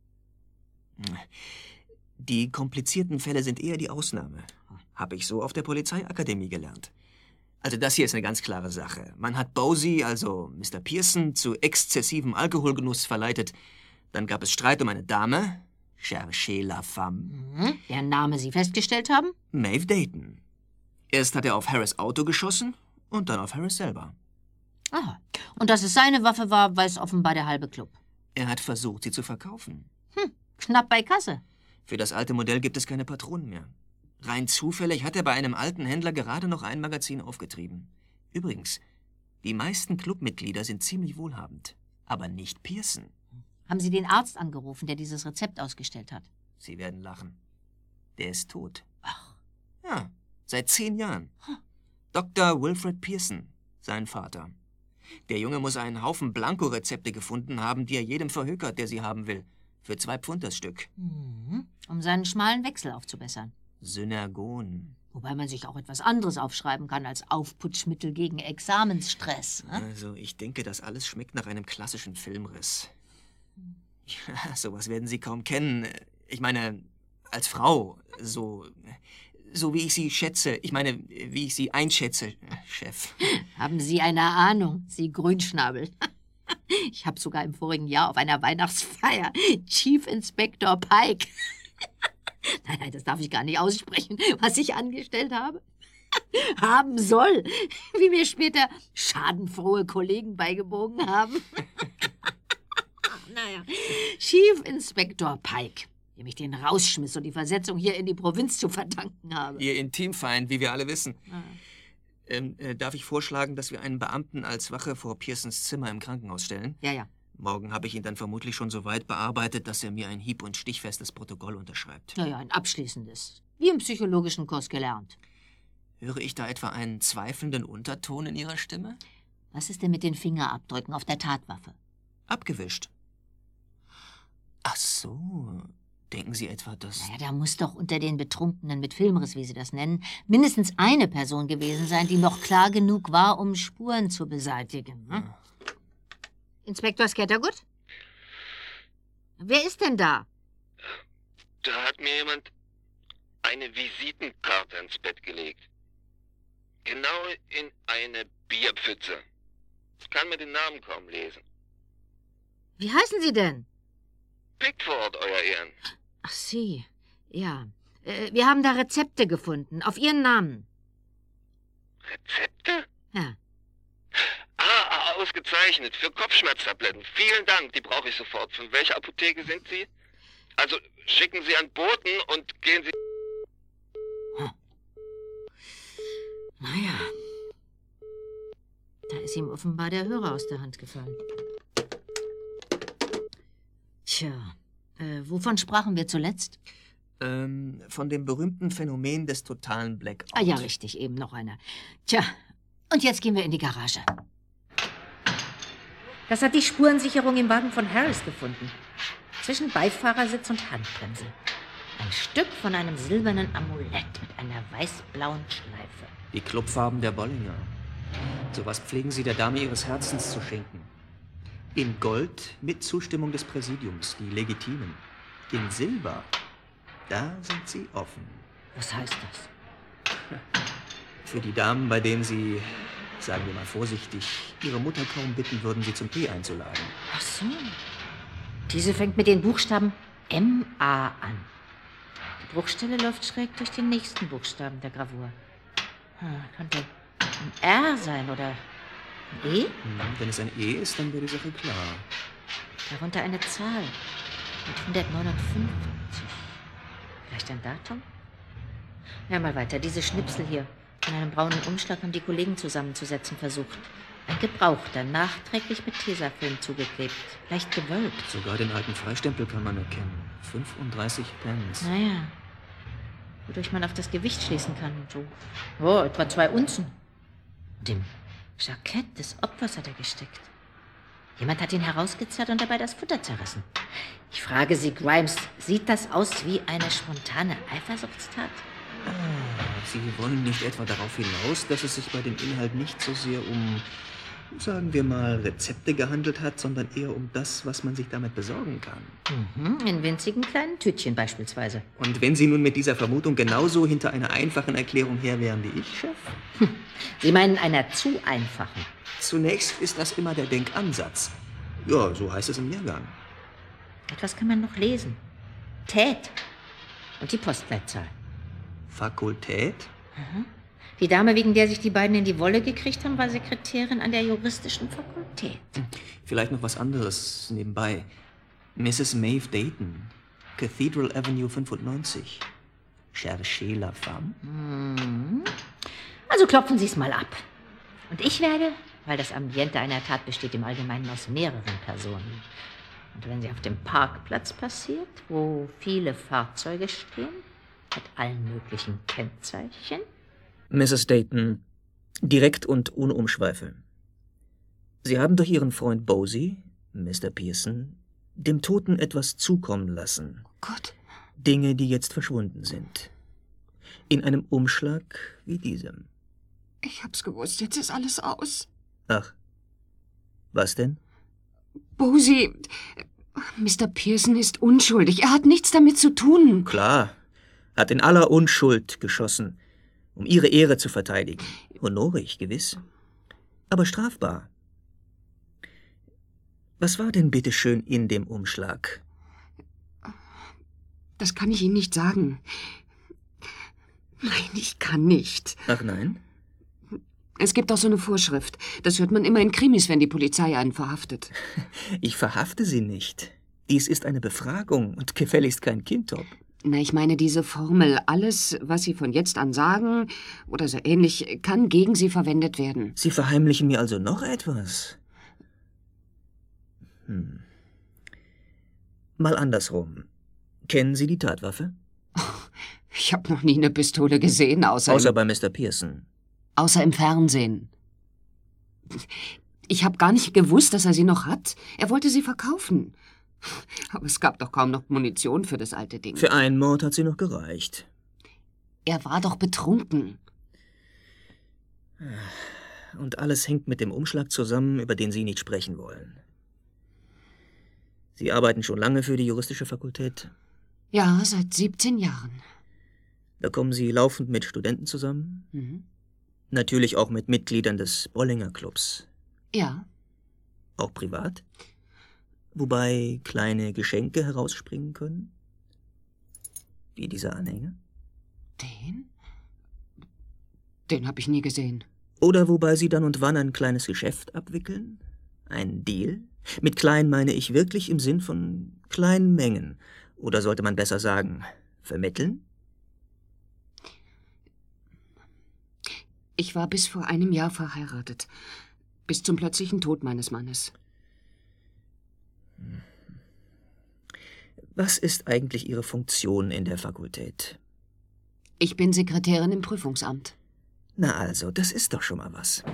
Die komplizierten Fälle sind eher die Ausnahme. Habe ich so auf der Polizeiakademie gelernt. Also das hier ist eine ganz klare Sache. Man hat Bosie, also Mr. Pearson, zu exzessivem Alkoholgenuss verleitet. Dann gab es Streit um eine Dame. Cherchez la femme. Deren Name Sie festgestellt haben? Maeve Dayton. Erst hat er auf Harris' Auto geschossen und dann auf Harris selber. Aha. Und dass es seine Waffe war, weiß offenbar der halbe Club. Er hat versucht, sie zu verkaufen. Knapp bei Kasse. Für das alte Modell gibt es keine Patronen mehr. Rein zufällig hat er bei einem alten Händler gerade noch ein Magazin aufgetrieben. Übrigens, die meisten Clubmitglieder sind ziemlich wohlhabend. Aber nicht Pearson. Haben Sie den Arzt angerufen, der dieses Rezept ausgestellt hat? Sie werden lachen. Der ist tot. Ach. Ja, seit 10 Jahren. Dr. Wilfred Pearson, sein Vater. Der Junge muss einen Haufen Blanko-Rezepte gefunden haben, die er jedem verhökert, der sie haben will. Für 2 Pfund das Stück. Um seinen schmalen Wechsel aufzubessern. Synergon. Wobei man sich auch etwas anderes aufschreiben kann als Aufputschmittel gegen Examensstress. Ne? Also, ich denke, das alles schmeckt nach einem klassischen Filmriss. Ja, sowas werden Sie kaum kennen. Ich meine, als Frau, so wie ich Sie schätze. Ich meine, wie ich Sie einschätze, Chef. Haben Sie eine Ahnung, Sie Grünschnabel? Ich habe sogar im vorigen Jahr auf einer Weihnachtsfeier Chief Inspector Pike. Nein, das darf ich gar nicht aussprechen, was ich angestellt habe. Haben soll, wie mir später schadenfrohe Kollegen beigebogen haben. Naja, Chief Inspector Pike, dem ich den rausschmiss und die Versetzung hier in die Provinz zu verdanken habe. Ihr Intimfeind, wie wir alle wissen. Darf ich vorschlagen, dass wir einen Beamten als Wache vor Pearsons Zimmer im Krankenhaus stellen? Ja. Morgen habe ich ihn dann vermutlich schon so weit bearbeitet, dass er mir ein hieb- und stichfestes Protokoll unterschreibt. Ja, ein abschließendes. Wie im psychologischen Kurs gelernt. Höre ich da etwa einen zweifelnden Unterton in Ihrer Stimme? Was ist denn mit den Fingerabdrücken auf der Tatwaffe? Abgewischt. Ach so. Denken Sie etwa, dass... Naja, da muss doch unter den Betrunkenen mit Filmriss, wie Sie das nennen, mindestens eine Person gewesen sein, die noch klar genug war, um Spuren zu beseitigen. Hm? Ja. Inspektor Scattergood? Wer ist denn da? Da hat mir jemand eine Visitenkarte ins Bett gelegt. Genau in eine Bierpfütze. Ich kann mir den Namen kaum lesen. Wie heißen Sie denn? Pickford, Euer Ehren. Ach, Sie. Ja. Wir haben da Rezepte gefunden. Auf Ihren Namen. Rezepte? Ja. Ausgezeichnet. Für Kopfschmerztabletten. Vielen Dank. Die brauche ich sofort. Von welcher Apotheke sind Sie? Also schicken Sie einen Boten und gehen Sie... Naja. Da ist ihm offenbar der Hörer aus der Hand gefallen. Tja, wovon sprachen wir zuletzt? Von dem berühmten Phänomen des totalen Blackout. Ah ja, richtig, eben noch einer. Tja, und jetzt gehen wir in die Garage. Das hat die Spurensicherung im Wagen von Harris gefunden. Zwischen Beifahrersitz und Handbremse. Ein Stück von einem silbernen Amulett mit einer weiß-blauen Schleife. Die Clubfarben der Bollinger. Sowas pflegen Sie der Dame Ihres Herzens zu schenken. In Gold mit Zustimmung des Präsidiums, die legitimen. In Silber, da sind Sie offen. Was heißt das? Für die Damen, bei denen Sie, sagen wir mal vorsichtig, Ihre Mutter kaum bitten würden, Sie zum Tee einzuladen. Ach so. Diese fängt mit den Buchstaben M.A. an. Die Bruchstelle läuft schräg durch den nächsten Buchstaben der Gravur. Könnte ein R sein oder ein E? Wenn es ein E ist, dann wäre die Sache klar. Darunter eine Zahl mit 159. Vielleicht ein Datum? Ja, mal weiter. Diese Schnipsel hier. In einem braunen Umschlag haben die Kollegen zusammenzusetzen versucht. Ein gebrauchter, nachträglich mit Tesafilm zugeklebt. Leicht gewölbt. Sogar den alten Freistempel kann man erkennen. 35 Pence. Naja. Wodurch man auf das Gewicht schließen kann. So, etwa 2 Unzen. Und im Jackett des Opfers hat er gesteckt. Jemand hat ihn herausgezerrt und dabei das Futter zerrissen. Ich frage Sie, Grimes, sieht das aus wie eine spontane Eifersuchtstat? Sie wollen nicht etwa darauf hinaus, dass es sich bei dem Inhalt nicht so sehr um, sagen wir mal, Rezepte gehandelt hat, sondern eher um das, was man sich damit besorgen kann. In winzigen kleinen Tütchen beispielsweise. Und wenn Sie nun mit dieser Vermutung genauso hinter einer einfachen Erklärung her wären wie ich, Chef? Sie meinen einer zu einfachen? Zunächst ist das immer der Denkansatz. Ja, so heißt es im Lehrgang. Etwas kann man noch lesen. Tät. Und die Postleitzahl. Fakultät? Die Dame, wegen der sich die beiden in die Wolle gekriegt haben, war Sekretärin an der juristischen Fakultät. Vielleicht noch was anderes nebenbei. Mrs. Maeve Dayton, Cathedral Avenue 95. Cherchez la femme. Also klopfen Sie es mal ab. Und ich werde, weil das Ambiente einer Tat besteht im Allgemeinen aus mehreren Personen. Und wenn sie auf dem Parkplatz passiert, wo viele Fahrzeuge stehen, mit allen möglichen Kennzeichen. Mrs. Dayton, direkt und ohne Umschweife. Sie haben durch Ihren Freund Bosie, Mr. Pearson, dem Toten etwas zukommen lassen. Gott. Dinge, die jetzt verschwunden sind. In einem Umschlag wie diesem. Ich hab's gewusst, jetzt ist alles aus. Ach, was denn? Bosie, Mr. Pearson ist unschuldig. Er hat nichts damit zu tun. Klar, hat in aller Unschuld geschossen, um ihre Ehre zu verteidigen. Honorig, gewiss. Aber strafbar. Was war denn bitteschön in dem Umschlag? Das kann ich Ihnen nicht sagen. Nein, ich kann nicht. Ach nein? Es gibt auch so eine Vorschrift. Das hört man immer in Krimis, wenn die Polizei einen verhaftet. Ich verhafte Sie nicht. Dies ist eine Befragung und gefälligst kein Kindtop. Na, ich meine diese Formel. Alles, was Sie von jetzt an sagen oder so ähnlich, kann gegen Sie verwendet werden. Sie verheimlichen mir also noch etwas? Mal andersrum. Kennen Sie die Tatwaffe? Ich habe noch nie eine Pistole gesehen, außer bei Mr. Pearson. Außer im Fernsehen. Ich habe gar nicht gewusst, dass er sie noch hat. Er wollte sie verkaufen. Aber es gab doch kaum noch Munition für das alte Ding. Für einen Mord hat sie noch gereicht. Er war doch betrunken. Und alles hängt mit dem Umschlag zusammen, über den Sie nicht sprechen wollen. Sie arbeiten schon lange für die juristische Fakultät? Ja, seit 17 Jahren. Da kommen Sie laufend mit Studenten zusammen? Mhm. Natürlich auch mit Mitgliedern des Bollinger Clubs. Ja. Auch privat? Wobei kleine Geschenke herausspringen können? Wie dieser Anhänger? Den habe ich nie gesehen. Oder wobei Sie dann und wann ein kleines Geschäft abwickeln? Ein Deal? Mit klein meine ich wirklich im Sinn von kleinen Mengen. Oder sollte man besser sagen, vermitteln? Ich war bis vor einem Jahr verheiratet. Bis zum plötzlichen Tod meines Mannes. Was ist eigentlich Ihre Funktion in der Fakultät? Ich bin Sekretärin im Prüfungsamt. Na also, das ist doch schon mal was.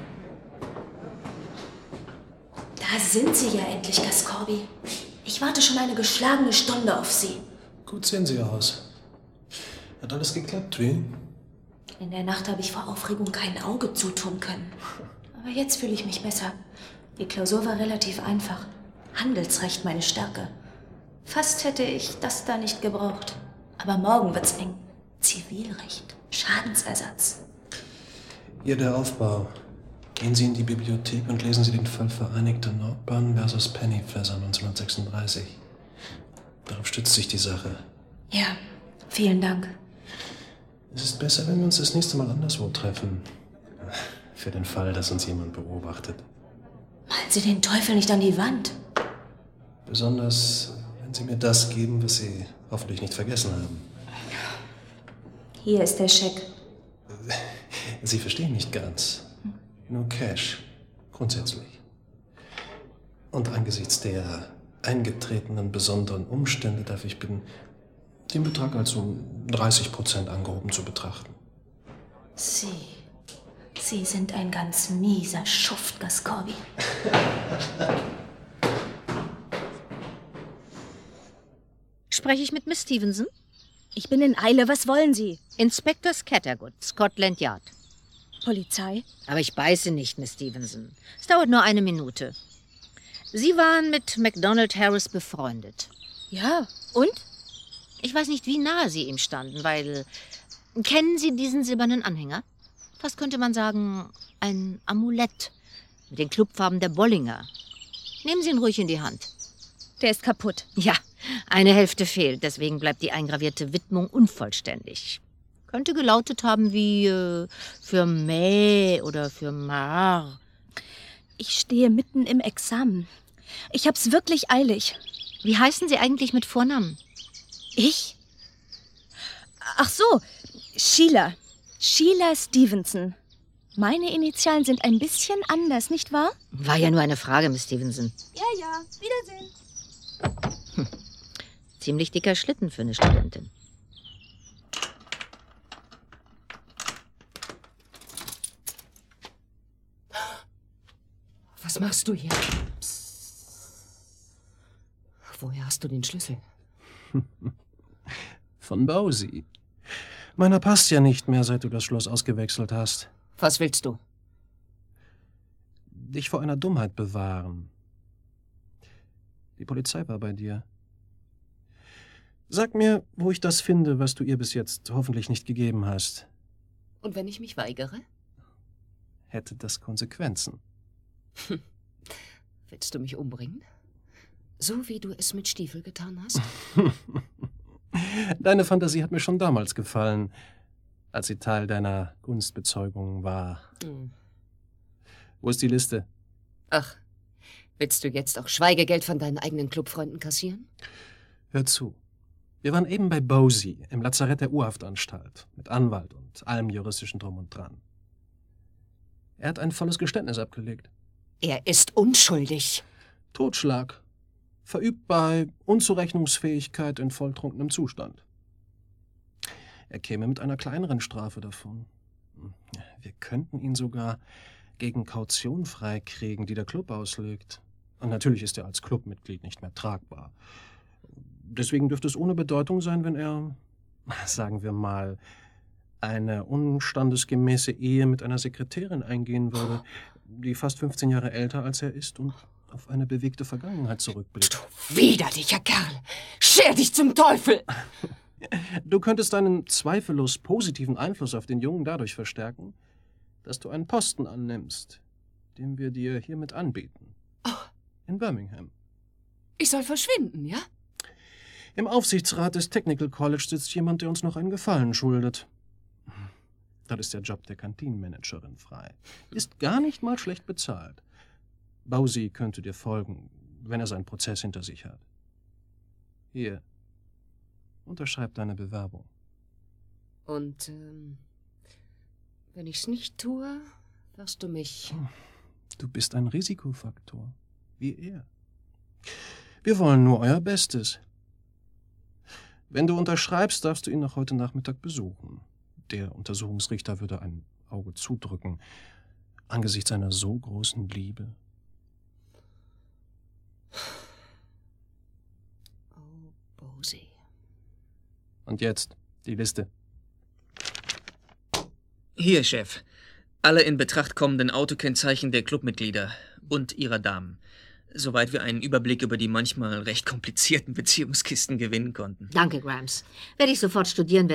Da sind Sie ja endlich, Gascorby. Ich warte schon eine geschlagene Stunde auf Sie. Gut sehen Sie aus. Hat alles geklappt, Tree? In der Nacht habe ich vor Aufregung kein Auge zutun können. Aber jetzt fühle ich mich besser. Die Klausur war relativ einfach. Handelsrecht meine Stärke. Fast hätte ich das da nicht gebraucht. Aber morgen wird's eng. Zivilrecht, Schadensersatz. Hier der Aufbau. Gehen Sie in die Bibliothek und lesen Sie den Fall Vereinigte Nordbahn versus Pennyfeather 1936. Darauf stützt sich die Sache. Ja, vielen Dank. Es ist besser, wenn wir uns das nächste Mal anderswo treffen. Für den Fall, dass uns jemand beobachtet. Malen Sie den Teufel nicht an die Wand. Besonders, wenn Sie mir das geben, was Sie hoffentlich nicht vergessen haben. Hier ist der Scheck. Sie verstehen nicht ganz. Nur Cash. Grundsätzlich. Und angesichts der eingetretenen besonderen Umstände darf ich bitten, den Betrag als um 30% angehoben zu betrachten. Sie sind ein ganz mieser Schuft, Gascorby. Spreche ich mit Miss Stevenson? Ich bin in Eile. Was wollen Sie? Inspektor Scattergood, Scotland Yard. Polizei? Aber ich beiße nicht, Miss Stevenson. Es dauert nur 1 Minute. Sie waren mit MacDonald Harris befreundet. Ja, und? Ich weiß nicht, wie nahe Sie ihm standen, weil... Kennen Sie diesen silbernen Anhänger? Fast könnte man sagen, ein Amulett mit den Clubfarben der Bollinger. Nehmen Sie ihn ruhig in die Hand. Der ist kaputt. Ja, eine Hälfte fehlt, deswegen bleibt die eingravierte Widmung unvollständig. Könnte gelautet haben wie für May oder für Mar. Ich stehe mitten im Examen. Ich hab's wirklich eilig. Wie heißen Sie eigentlich mit Vornamen? Ich? Ach so, Sheila. Sheila Stevenson. Meine Initialen sind ein bisschen anders, nicht wahr? War ja nur eine Frage, Miss Stevenson. Ja, Wiedersehen. Ziemlich dicker Schlitten für eine Studentin. Was machst du hier? Woher hast du den Schlüssel? Von Bosie. Meiner passt ja nicht mehr, seit du das Schloss ausgewechselt hast. Was willst du? Dich vor einer Dummheit bewahren. Die Polizei war bei dir. Sag mir, wo ich das finde, was du ihr bis jetzt hoffentlich nicht gegeben hast. Und wenn ich mich weigere? Hätte das Konsequenzen. Willst du mich umbringen? So wie du es mit Stiefel getan hast? Deine Fantasie hat mir schon damals gefallen, als sie Teil deiner Gunstbezeugung war. Wo ist die Liste? Ach, willst du jetzt auch Schweigegeld von deinen eigenen Clubfreunden kassieren? Hör zu. Wir waren eben bei Bosie im Lazarett der Urhaftanstalt mit Anwalt und allem juristischen Drum und Dran. Er hat ein volles Geständnis abgelegt. Er ist unschuldig. Totschlag. Verübt bei Unzurechnungsfähigkeit in volltrunkenem Zustand. Er käme mit einer kleineren Strafe davon. Wir könnten ihn sogar gegen Kaution freikriegen, die der Club auslegt. Und natürlich ist er als Clubmitglied nicht mehr tragbar. Deswegen dürfte es ohne Bedeutung sein, wenn er, sagen wir mal, eine unstandesgemäße Ehe mit einer Sekretärin eingehen würde, die fast 15 Jahre älter als er ist und auf eine bewegte Vergangenheit zurückblickt. Du widerlicher Kerl! Scher dich zum Teufel! Du könntest deinen zweifellos positiven Einfluss auf den Jungen dadurch verstärken, dass du einen Posten annimmst, den wir dir hiermit anbieten. In Birmingham. Ich soll verschwinden, ja? Im Aufsichtsrat des Technical College sitzt jemand, der uns noch einen Gefallen schuldet. Das ist der Job der Kantinenmanagerin frei. Ist gar nicht mal schlecht bezahlt. Bosie könnte dir folgen, wenn er seinen Prozess hinter sich hat. Hier, unterschreib deine Bewerbung. Und, wenn ich's nicht tue, wirst du mich... Du bist ein Risikofaktor, wie er. Wir wollen nur euer Bestes. Wenn du unterschreibst, darfst du ihn noch heute Nachmittag besuchen. Der Untersuchungsrichter würde ein Auge zudrücken, angesichts seiner so großen Liebe. Oh, Bosie. Und jetzt die Liste. Hier, Chef. Alle in Betracht kommenden Autokennzeichen der Clubmitglieder und ihrer Damen. Soweit wir einen Überblick über die manchmal recht komplizierten Beziehungskisten gewinnen konnten. Danke, Grimes. Werde ich sofort studieren.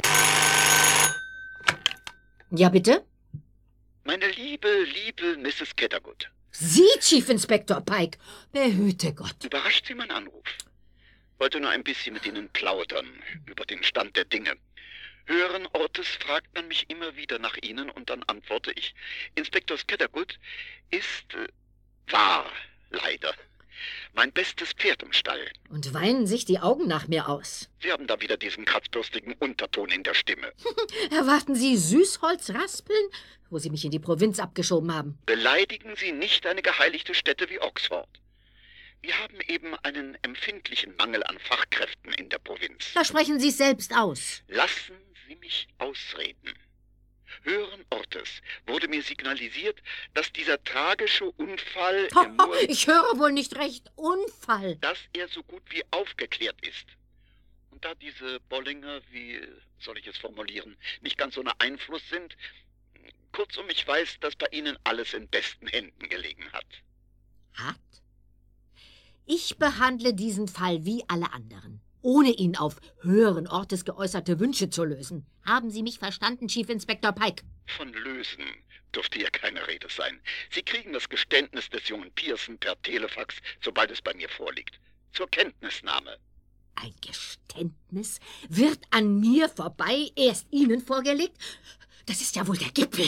Ja, bitte? Meine liebe Mrs. Cattergood. Sie, Chief Inspector Pike. Behüte Gott. Überrascht Sie mein Anruf. Wollte nur ein bisschen mit Ihnen plaudern über den Stand der Dinge. Höheren Ortes fragt man mich immer wieder nach Ihnen und dann antworte ich, Inspektor Cattergood ist wahr, leider. Mein bestes Pferd im Stall. Und weinen sich die Augen nach mir aus. Sie haben da wieder diesen kratzbürstigen Unterton in der Stimme. Erwarten Sie Süßholzraspeln, wo Sie mich in die Provinz abgeschoben haben? Beleidigen Sie nicht eine geheiligte Stätte wie Oxford. Wir haben eben einen empfindlichen Mangel an Fachkräften in der Provinz. Da sprechen Sie es selbst aus. Lassen Sie mich ausreden. Höheren Ortes wurde mir signalisiert, dass dieser tragische Unfall... Ich höre wohl nicht recht. Unfall. Dass er so gut wie aufgeklärt ist. Und da diese Bollinger, wie soll ich es formulieren, nicht ganz ohne Einfluss sind... Kurzum, ich weiß, dass bei Ihnen alles in besten Händen gelegen hat. Hat? Ich behandle diesen Fall wie alle anderen, ohne ihn auf höheren Ortes geäußerte Wünsche zu lösen. Haben Sie mich verstanden, Chief Inspector Pike? Von lösen dürfte hier keine Rede sein. Sie kriegen das Geständnis des jungen Pearson per Telefax, sobald es bei mir vorliegt. Zur Kenntnisnahme. Ein Geständnis wird an mir vorbei erst Ihnen vorgelegt? Das ist ja wohl der Gipfel.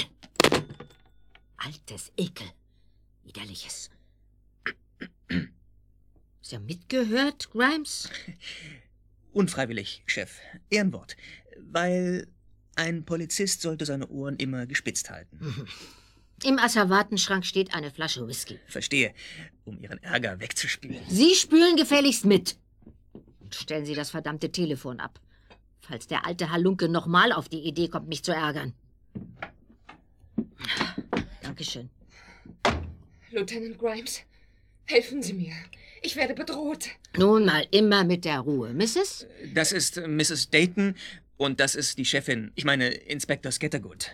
Altes Ekel. Widerliches. Hast du mitgehört, Grimes? Unfreiwillig, Chef. Ehrenwort. Weil ein Polizist sollte seine Ohren immer gespitzt halten. Im Asservatenschrank steht eine Flasche Whisky. Verstehe. Um Ihren Ärger wegzuspülen. Sie spülen gefälligst mit. Und stellen Sie das verdammte Telefon ab. Falls der alte Halunke nochmal auf die Idee kommt, mich zu ärgern. Dankeschön. Lieutenant Grimes, Helfen Sie mir. Ich werde bedroht. Nun mal immer mit der Ruhe. Mrs.? Das ist Mrs. Dayton und das ist die Chefin. Ich meine, Inspektor Scattergood.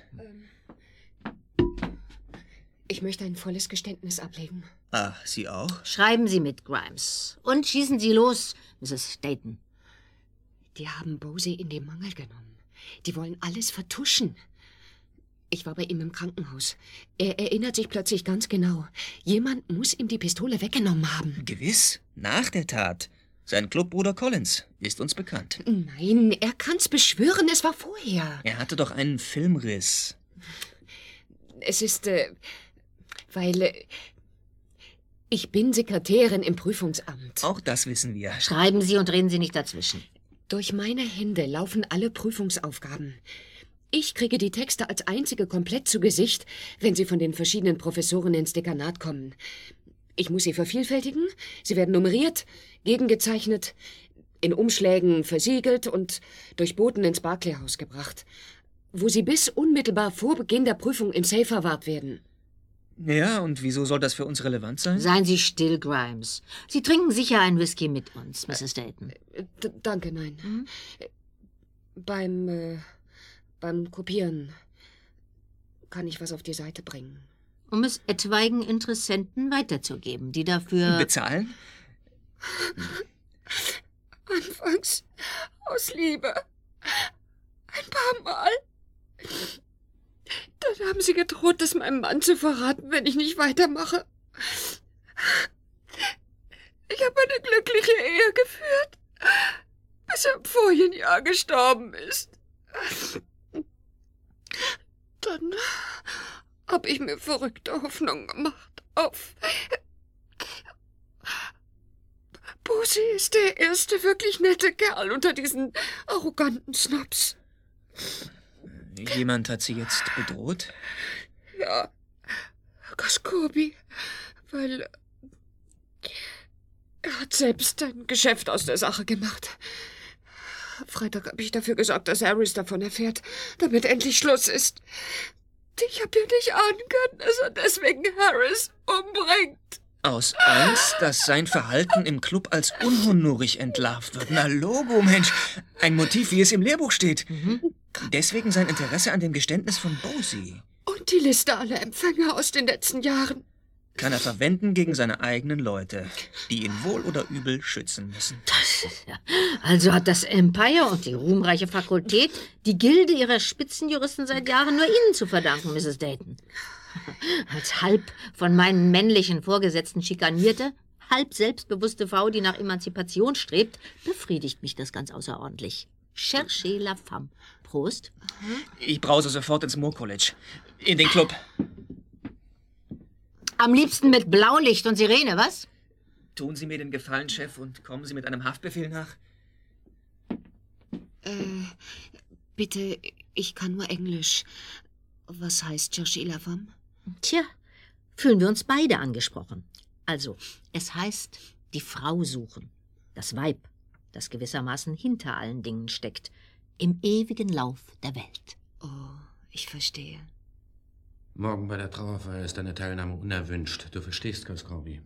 Ich möchte ein volles Geständnis ablegen. Ah, Sie auch? Schreiben Sie mit, Grimes. Und schießen Sie los, Mrs. Dayton. Die haben Bosie in den Mangel genommen. Die wollen alles vertuschen. Ich war bei ihm im Krankenhaus. Er erinnert sich plötzlich ganz genau. Jemand muss ihm die Pistole weggenommen haben. Gewiss, nach der Tat. Sein Clubbruder Collins ist uns bekannt. Nein, er kann's beschwören, es war vorher. Er hatte doch einen Filmriss. Es ist, weil ich bin Sekretärin im Prüfungsamt. Auch das wissen wir. Schreiben Sie und reden Sie nicht dazwischen. Durch meine Hände laufen alle Prüfungsaufgaben. Ich kriege die Texte als einzige komplett zu Gesicht, wenn sie von den verschiedenen Professoren ins Dekanat kommen. Ich muss sie vervielfältigen, sie werden nummeriert, gegengezeichnet, in Umschlägen versiegelt und durch Boten ins Barclay-Haus gebracht, wo sie bis unmittelbar vor Beginn der Prüfung im Safe verwahrt werden. Ja, und wieso soll das für uns relevant sein? Seien Sie still, Grimes. Sie trinken sicher einen Whisky mit uns, Mrs. Dayton. Danke, nein. Beim Kopieren kann ich was auf die Seite bringen. Um es etwaigen Interessenten weiterzugeben, die dafür... Bezahlen? Anfangs aus Liebe. Ein paar Mal. Dann haben sie gedroht, das meinem Mann zu verraten, wenn ich nicht weitermache. Ich habe eine glückliche Ehe geführt, bis er im vorigen Jahr gestorben ist. Dann habe ich mir verrückte Hoffnungen gemacht auf... Bosie ist der erste wirklich nette Kerl unter diesen arroganten Snobs. Jemand hat Sie jetzt bedroht? Ja, Gascorby, weil er hat selbst ein Geschäft aus der Sache gemacht. Freitag habe ich dafür gesorgt, dass Harris davon erfährt, damit endlich Schluss ist. Ich habe ja nicht ahnen können, dass er deswegen Harris umbringt. Aus Angst, dass sein Verhalten im Club als unhonorig entlarvt wird. Na Logo, Mensch. Ein Motiv, wie es im Lehrbuch steht. Deswegen sein Interesse an dem Geständnis von Bosie. Und die Liste aller Empfänger aus den letzten Jahren. Kann er verwenden gegen seine eigenen Leute, die ihn wohl oder übel schützen müssen. Also hat das Empire und die ruhmreiche Fakultät die Gilde ihrer Spitzenjuristen seit Jahren nur Ihnen zu verdanken, Mrs. Dayton. Als halb von meinen männlichen Vorgesetzten schikanierte, halb selbstbewusste Frau, die nach Emanzipation strebt, befriedigt mich das ganz außerordentlich. Cherchez la femme. Prost. Ich brause sofort ins Moore College. In den Club. Am liebsten mit Blaulicht und Sirene, was? Tun Sie mir den Gefallen, Chef, und kommen Sie mit einem Haftbefehl nach? Bitte, ich kann nur Englisch. Was heißt Cherchez la femme? Tja, fühlen wir uns beide angesprochen. Also, es heißt, die Frau suchen. Das Weib, das gewissermaßen hinter allen Dingen steckt. Im ewigen Lauf der Welt. Oh, ich verstehe. Morgen bei der Trauerfeier ist deine Teilnahme unerwünscht. Du verstehst, Gascorby.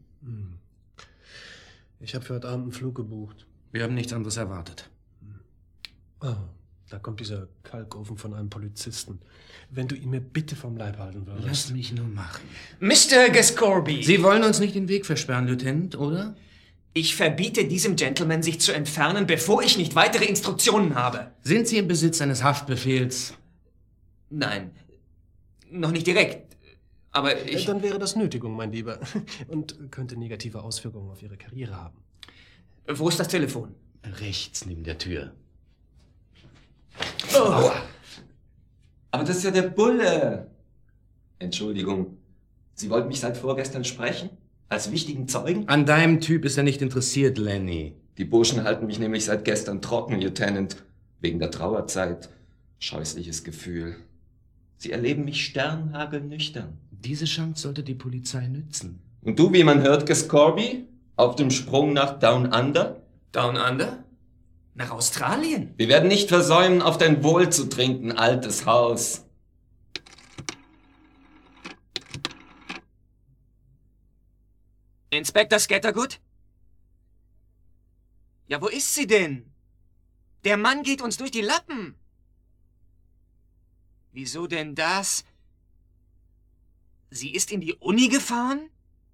Ich habe für heute Abend einen Flug gebucht. Wir haben nichts anderes erwartet. Oh, da kommt dieser Kalkofen von einem Polizisten. Wenn du ihn mir bitte vom Leib halten würdest. Lass mich nur machen. Mr. Gascorby! Sie wollen uns nicht den Weg versperren, Lieutenant, oder? Ich verbiete diesem Gentleman, sich zu entfernen, bevor ich nicht weitere Instruktionen habe. Sind Sie im Besitz eines Haftbefehls? Nein, noch nicht direkt. Aber ich... Dann wäre das Nötigung, mein Lieber. Und könnte negative Auswirkungen auf Ihre Karriere haben. Wo ist das Telefon? Rechts neben der Tür. Oh. Aber das ist ja der Bulle. Entschuldigung, Sie wollten mich seit vorgestern sprechen? Als wichtigen Zeugen? An deinem Typ ist er nicht interessiert, Lenny. Die Burschen halten mich nämlich seit gestern trocken, Lieutenant. Wegen der Trauerzeit. Scheußliches Gefühl. Sie erleben mich sternhagelnüchtern. Diese Chance sollte die Polizei nützen. Und du, wie man hört, Gascorby? Auf dem Sprung nach Down Under? Down Under? Nach Australien? Wir werden nicht versäumen, auf dein Wohl zu trinken, altes Haus. Inspektor Scattergood? Ja, wo ist sie denn? Der Mann geht uns durch die Lappen. Wieso denn das? Sie ist in die Uni gefahren?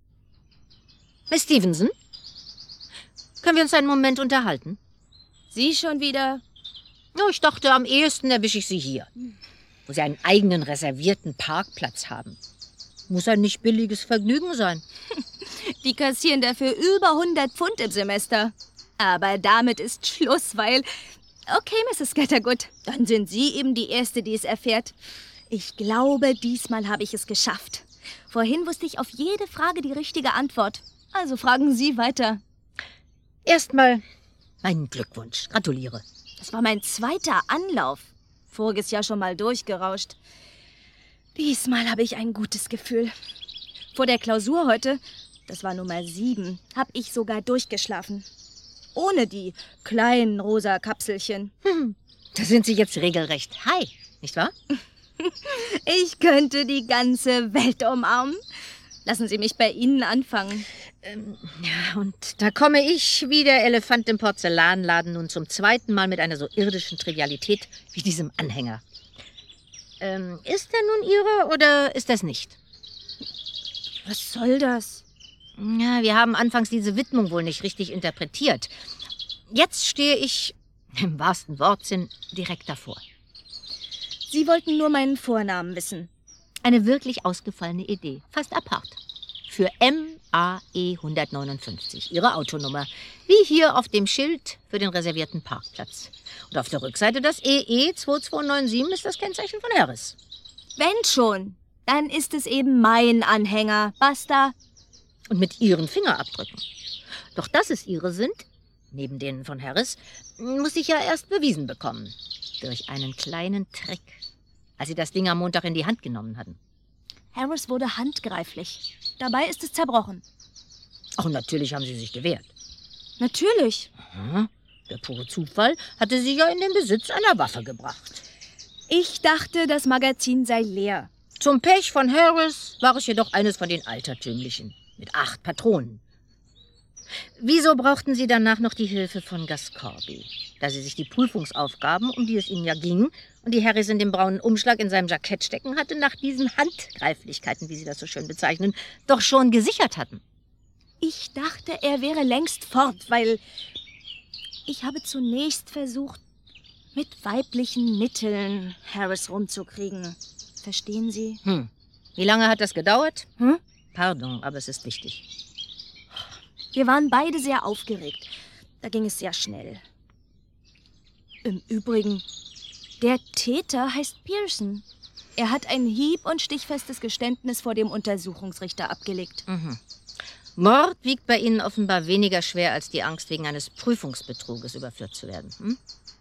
Miss Stevenson? Können wir uns einen Moment unterhalten? Sie schon wieder? Oh, ich dachte, am ehesten erwische ich Sie hier, wo Sie einen eigenen reservierten Parkplatz haben. Muss ein nicht billiges Vergnügen sein. Die kassieren dafür über 100 Pfund im Semester. Aber damit ist Schluss, weil... Okay, Mrs. Scattergood, dann sind Sie eben die Erste, die es erfährt. Ich glaube, diesmal habe ich es geschafft. Vorhin wusste ich auf jede Frage die richtige Antwort. Also fragen Sie weiter. Erstmal meinen Glückwunsch. Gratuliere. Das war mein zweiter Anlauf. Voriges Jahr schon mal durchgerauscht. Diesmal habe ich ein gutes Gefühl. Vor der Klausur heute, das war Nummer 7, habe ich sogar durchgeschlafen. Ohne die kleinen rosa Kapselchen. Da sind Sie jetzt regelrecht high, nicht wahr? Ich könnte die ganze Welt umarmen. Lassen Sie mich bei Ihnen anfangen. Ja, und da komme ich wie der Elefant im Porzellanladen nun zum zweiten Mal mit einer so irdischen Trivialität wie diesem Anhänger. Ist er nun Ihrer oder ist das nicht? Was soll das? Ja, wir haben anfangs diese Widmung wohl nicht richtig interpretiert. Jetzt stehe ich, im wahrsten Wortsinn, direkt davor. Sie wollten nur meinen Vornamen wissen. Eine wirklich ausgefallene Idee. Fast apart. Für MAE 159, Ihre Autonummer. Wie hier auf dem Schild für den reservierten Parkplatz. Und auf der Rückseite das EE 2297 ist das Kennzeichen von Harris. Wenn schon, dann ist es eben mein Anhänger. Basta. Und mit Ihren Fingerabdrücken. Doch dass es Ihre sind, neben denen von Harris, muss ich ja erst bewiesen bekommen. Durch einen kleinen Trick, als Sie das Ding am Montag in die Hand genommen hatten. Harris wurde handgreiflich. Dabei ist es zerbrochen. Ach, natürlich haben Sie sich gewehrt. Natürlich. Aha. Der pure Zufall hatte Sie ja in den Besitz einer Waffe gebracht. Ich dachte, das Magazin sei leer. Zum Pech von Harris war es jedoch eines von den altertümlichen, mit 8 Patronen. Wieso brauchten Sie danach noch die Hilfe von Gus Corby? Da Sie sich die Prüfungsaufgaben, um die es Ihnen ja ging, und die Harris in dem braunen Umschlag in seinem Jackett stecken hatte, nach diesen Handgreiflichkeiten, wie Sie das so schön bezeichnen, doch schon gesichert hatten. Ich dachte, er wäre längst fort, weil ich habe zunächst versucht, mit weiblichen Mitteln Harris rumzukriegen. Verstehen Sie? Wie lange hat das gedauert? Pardon, aber es ist wichtig. Wir waren beide sehr aufgeregt. Da ging es sehr schnell. Im Übrigen, der Täter heißt Pearson. Er hat ein hieb- und stichfestes Geständnis vor dem Untersuchungsrichter abgelegt. Mord wiegt bei Ihnen offenbar weniger schwer als die Angst, wegen eines Prüfungsbetruges überführt zu werden.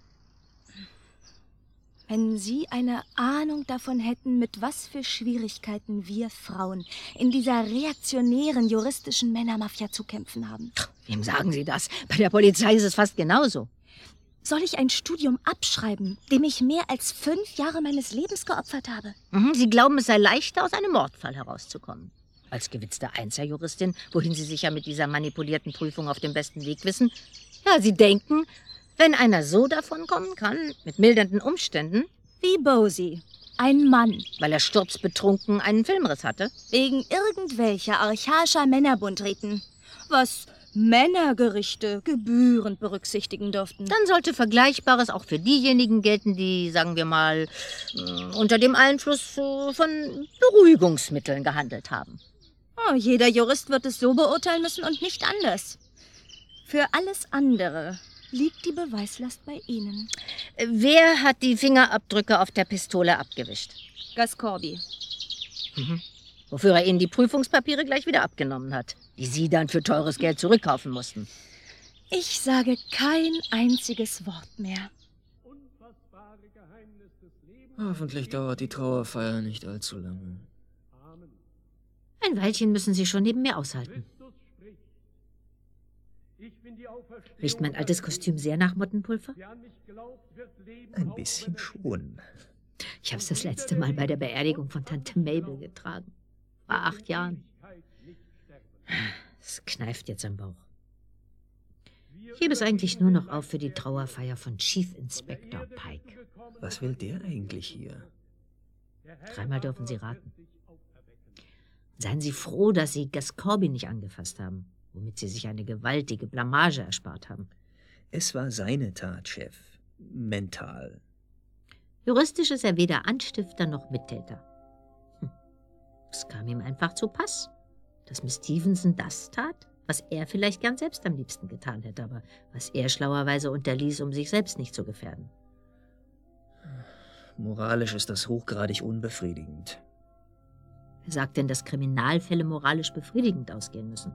Wenn Sie eine Ahnung davon hätten, mit was für Schwierigkeiten wir Frauen in dieser reaktionären juristischen Männermafia zu kämpfen haben. Wem sagen Sie das? Bei der Polizei ist es fast genauso. Soll ich ein Studium abschreiben, dem ich mehr als 5 Jahre meines Lebens geopfert habe? Sie glauben, es sei leichter, aus einem Mordfall herauszukommen. Als gewitzte Einzeljuristin, wohin Sie sich ja mit dieser manipulierten Prüfung auf dem besten Weg wissen. Ja, Sie denken, wenn einer so davonkommen kann, mit mildernden Umständen. Wie Bosie. Ein Mann. Weil er sturzbetrunken einen Filmriss hatte? Wegen irgendwelcher archaischer Männerbundriten. Was Männergerichte gebührend berücksichtigen durften. Dann sollte Vergleichbares auch für diejenigen gelten, die, sagen wir mal, unter dem Einfluss von Beruhigungsmitteln gehandelt haben. Oh, jeder Jurist wird es so beurteilen müssen und nicht anders. Für alles andere liegt die Beweislast bei Ihnen. Wer hat die Fingerabdrücke auf der Pistole abgewischt? Gus Corby. Wofür er Ihnen die Prüfungspapiere gleich wieder abgenommen hat, die Sie dann für teures Geld zurückkaufen mussten. Ich sage kein einziges Wort mehr. Hoffentlich dauert die Trauerfeier nicht allzu lange. Ein Weilchen müssen Sie schon neben mir aushalten. Riecht mein altes Kostüm sehr nach Mottenpulver? Ein bisschen schon. Ich habe es das letzte Mal bei der Beerdigung von Tante Mabel getragen. Vor 8 Jahren. Es kneift jetzt am Bauch. Ich hebe es eigentlich nur noch auf für die Trauerfeier von Chief Inspector Pike. Was will der eigentlich hier? 3-mal dürfen Sie raten. Seien Sie froh, dass Sie Gascorby nicht angefasst haben, womit Sie sich eine gewaltige Blamage erspart haben. Es war seine Tat, Chef. Mental. Juristisch ist er weder Anstifter noch Mittäter. Es kam ihm einfach zu Pass, dass Miss Stevenson das tat, was er vielleicht gern selbst am liebsten getan hätte, aber was er schlauerweise unterließ, um sich selbst nicht zu gefährden. Moralisch ist das hochgradig unbefriedigend. Wer sagt denn, dass Kriminalfälle moralisch befriedigend ausgehen müssen?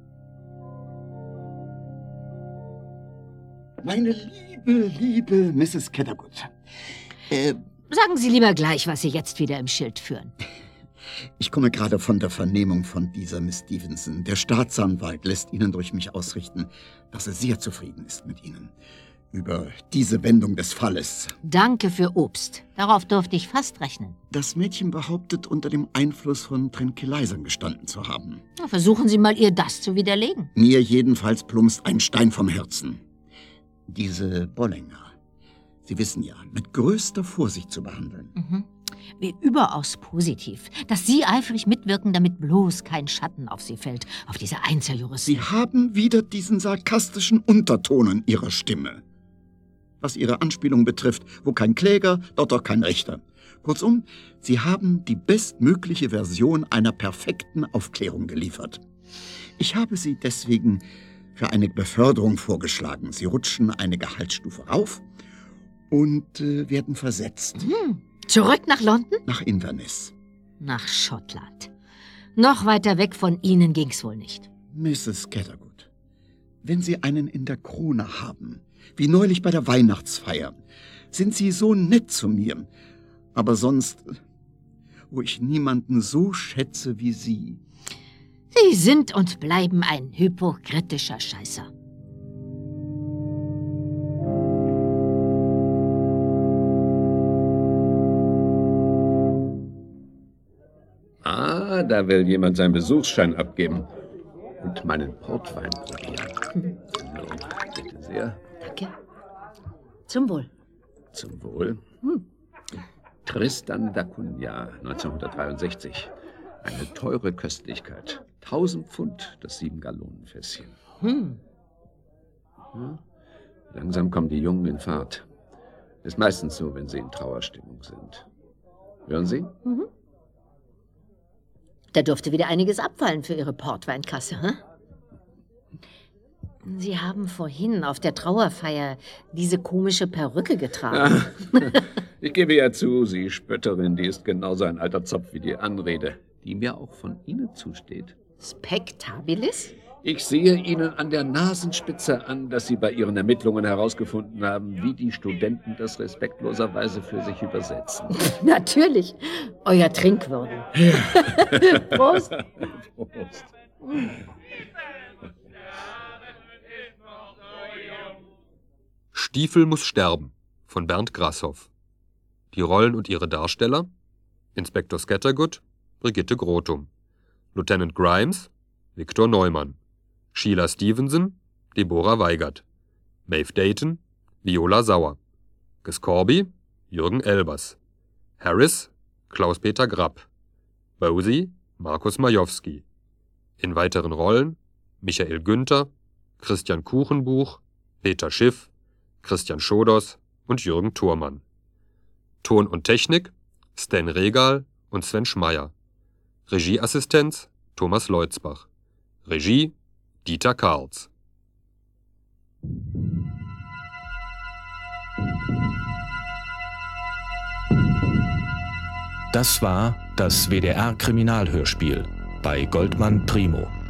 Meine liebe Mrs. Cattergood. Sagen Sie lieber gleich, was Sie jetzt wieder im Schild führen. Ich komme gerade von der Vernehmung von dieser Miss Stevenson. Der Staatsanwalt lässt Ihnen durch mich ausrichten, dass er sehr zufrieden ist mit Ihnen. Über diese Wendung des Falles. Danke für Obst. Darauf durfte ich fast rechnen. Das Mädchen behauptet, unter dem Einfluss von Tranquilizern gestanden zu haben. Na, versuchen Sie mal, ihr das zu widerlegen. Mir jedenfalls plumpst ein Stein vom Herzen. Diese Bollinger, Sie wissen ja, mit größter Vorsicht zu behandeln. Mhm. Wie überaus positiv, dass Sie eifrig mitwirken, damit bloß kein Schatten auf Sie fällt, auf diese Einzeljuristen. Sie haben wieder diesen sarkastischen Unterton in Ihrer Stimme. Was Ihre Anspielung betrifft, wo kein Kläger, dort auch kein Richter. Kurzum, Sie haben die bestmögliche Version einer perfekten Aufklärung geliefert. Ich habe Sie deswegen für eine Beförderung vorgeschlagen. Sie rutschen eine Gehaltsstufe rauf und werden versetzt. Zurück nach London? Nach Inverness. Nach Schottland. Noch weiter weg von Ihnen ging's wohl nicht. Mrs. Cattergood, wenn Sie einen in der Krone haben, wie neulich bei der Weihnachtsfeier, sind Sie so nett zu mir. Aber sonst, wo ich niemanden so schätze wie Sie. Sie sind und bleiben ein hypokritischer Scheißer. Ah, da will jemand seinen Besuchsschein abgeben. Und meinen Portwein probieren. So, bitte sehr. Danke. Zum Wohl. Zum Wohl. Tristan da Cunha, 1963. Eine teure Köstlichkeit. 1000 Pfund, das 7-Gallonen-Fässchen. Ja, langsam kommen die Jungen in Fahrt. Ist meistens so, wenn sie in Trauerstimmung sind. Hören Sie? Da durfte wieder einiges abfallen für Ihre Portweinkasse, hm? Sie haben vorhin auf der Trauerfeier diese komische Perücke getragen. Ich gebe ja zu, Sie Spötterin, die ist genauso ein alter Zopf wie die Anrede, die mir auch von Ihnen zusteht. Spektabilis? Ich sehe Ihnen an der Nasenspitze an, dass Sie bei Ihren Ermittlungen herausgefunden haben, wie die Studenten das respektloserweise für sich übersetzen. Natürlich. Euer Trinkwürden. Ja. Prost. Prost. Stiefel muss sterben von Bernd Grasshoff. Die Rollen und ihre Darsteller: Inspektor Scattergood, Brigitte Grotum, Lieutenant Grimes, Viktor Neumann, Sheila Stevenson, Deborah Weigert, Maeve Dayton, Viola Sauer, Gascorby, Jürgen Elbers, Harris, Klaus-Peter Grapp, Bosie, Markus Majowski. In weiteren Rollen Michael Günther, Christian Kuchenbuch, Peter Schiff, Christian Schodos und Jürgen Thurmann. Ton und Technik Stan Regal und Sven Schmeier. Regieassistenz Thomas Leutzbach. Regie Dieter Karls. Das war das WDR-Kriminalhörspiel bei Goldmann Primo.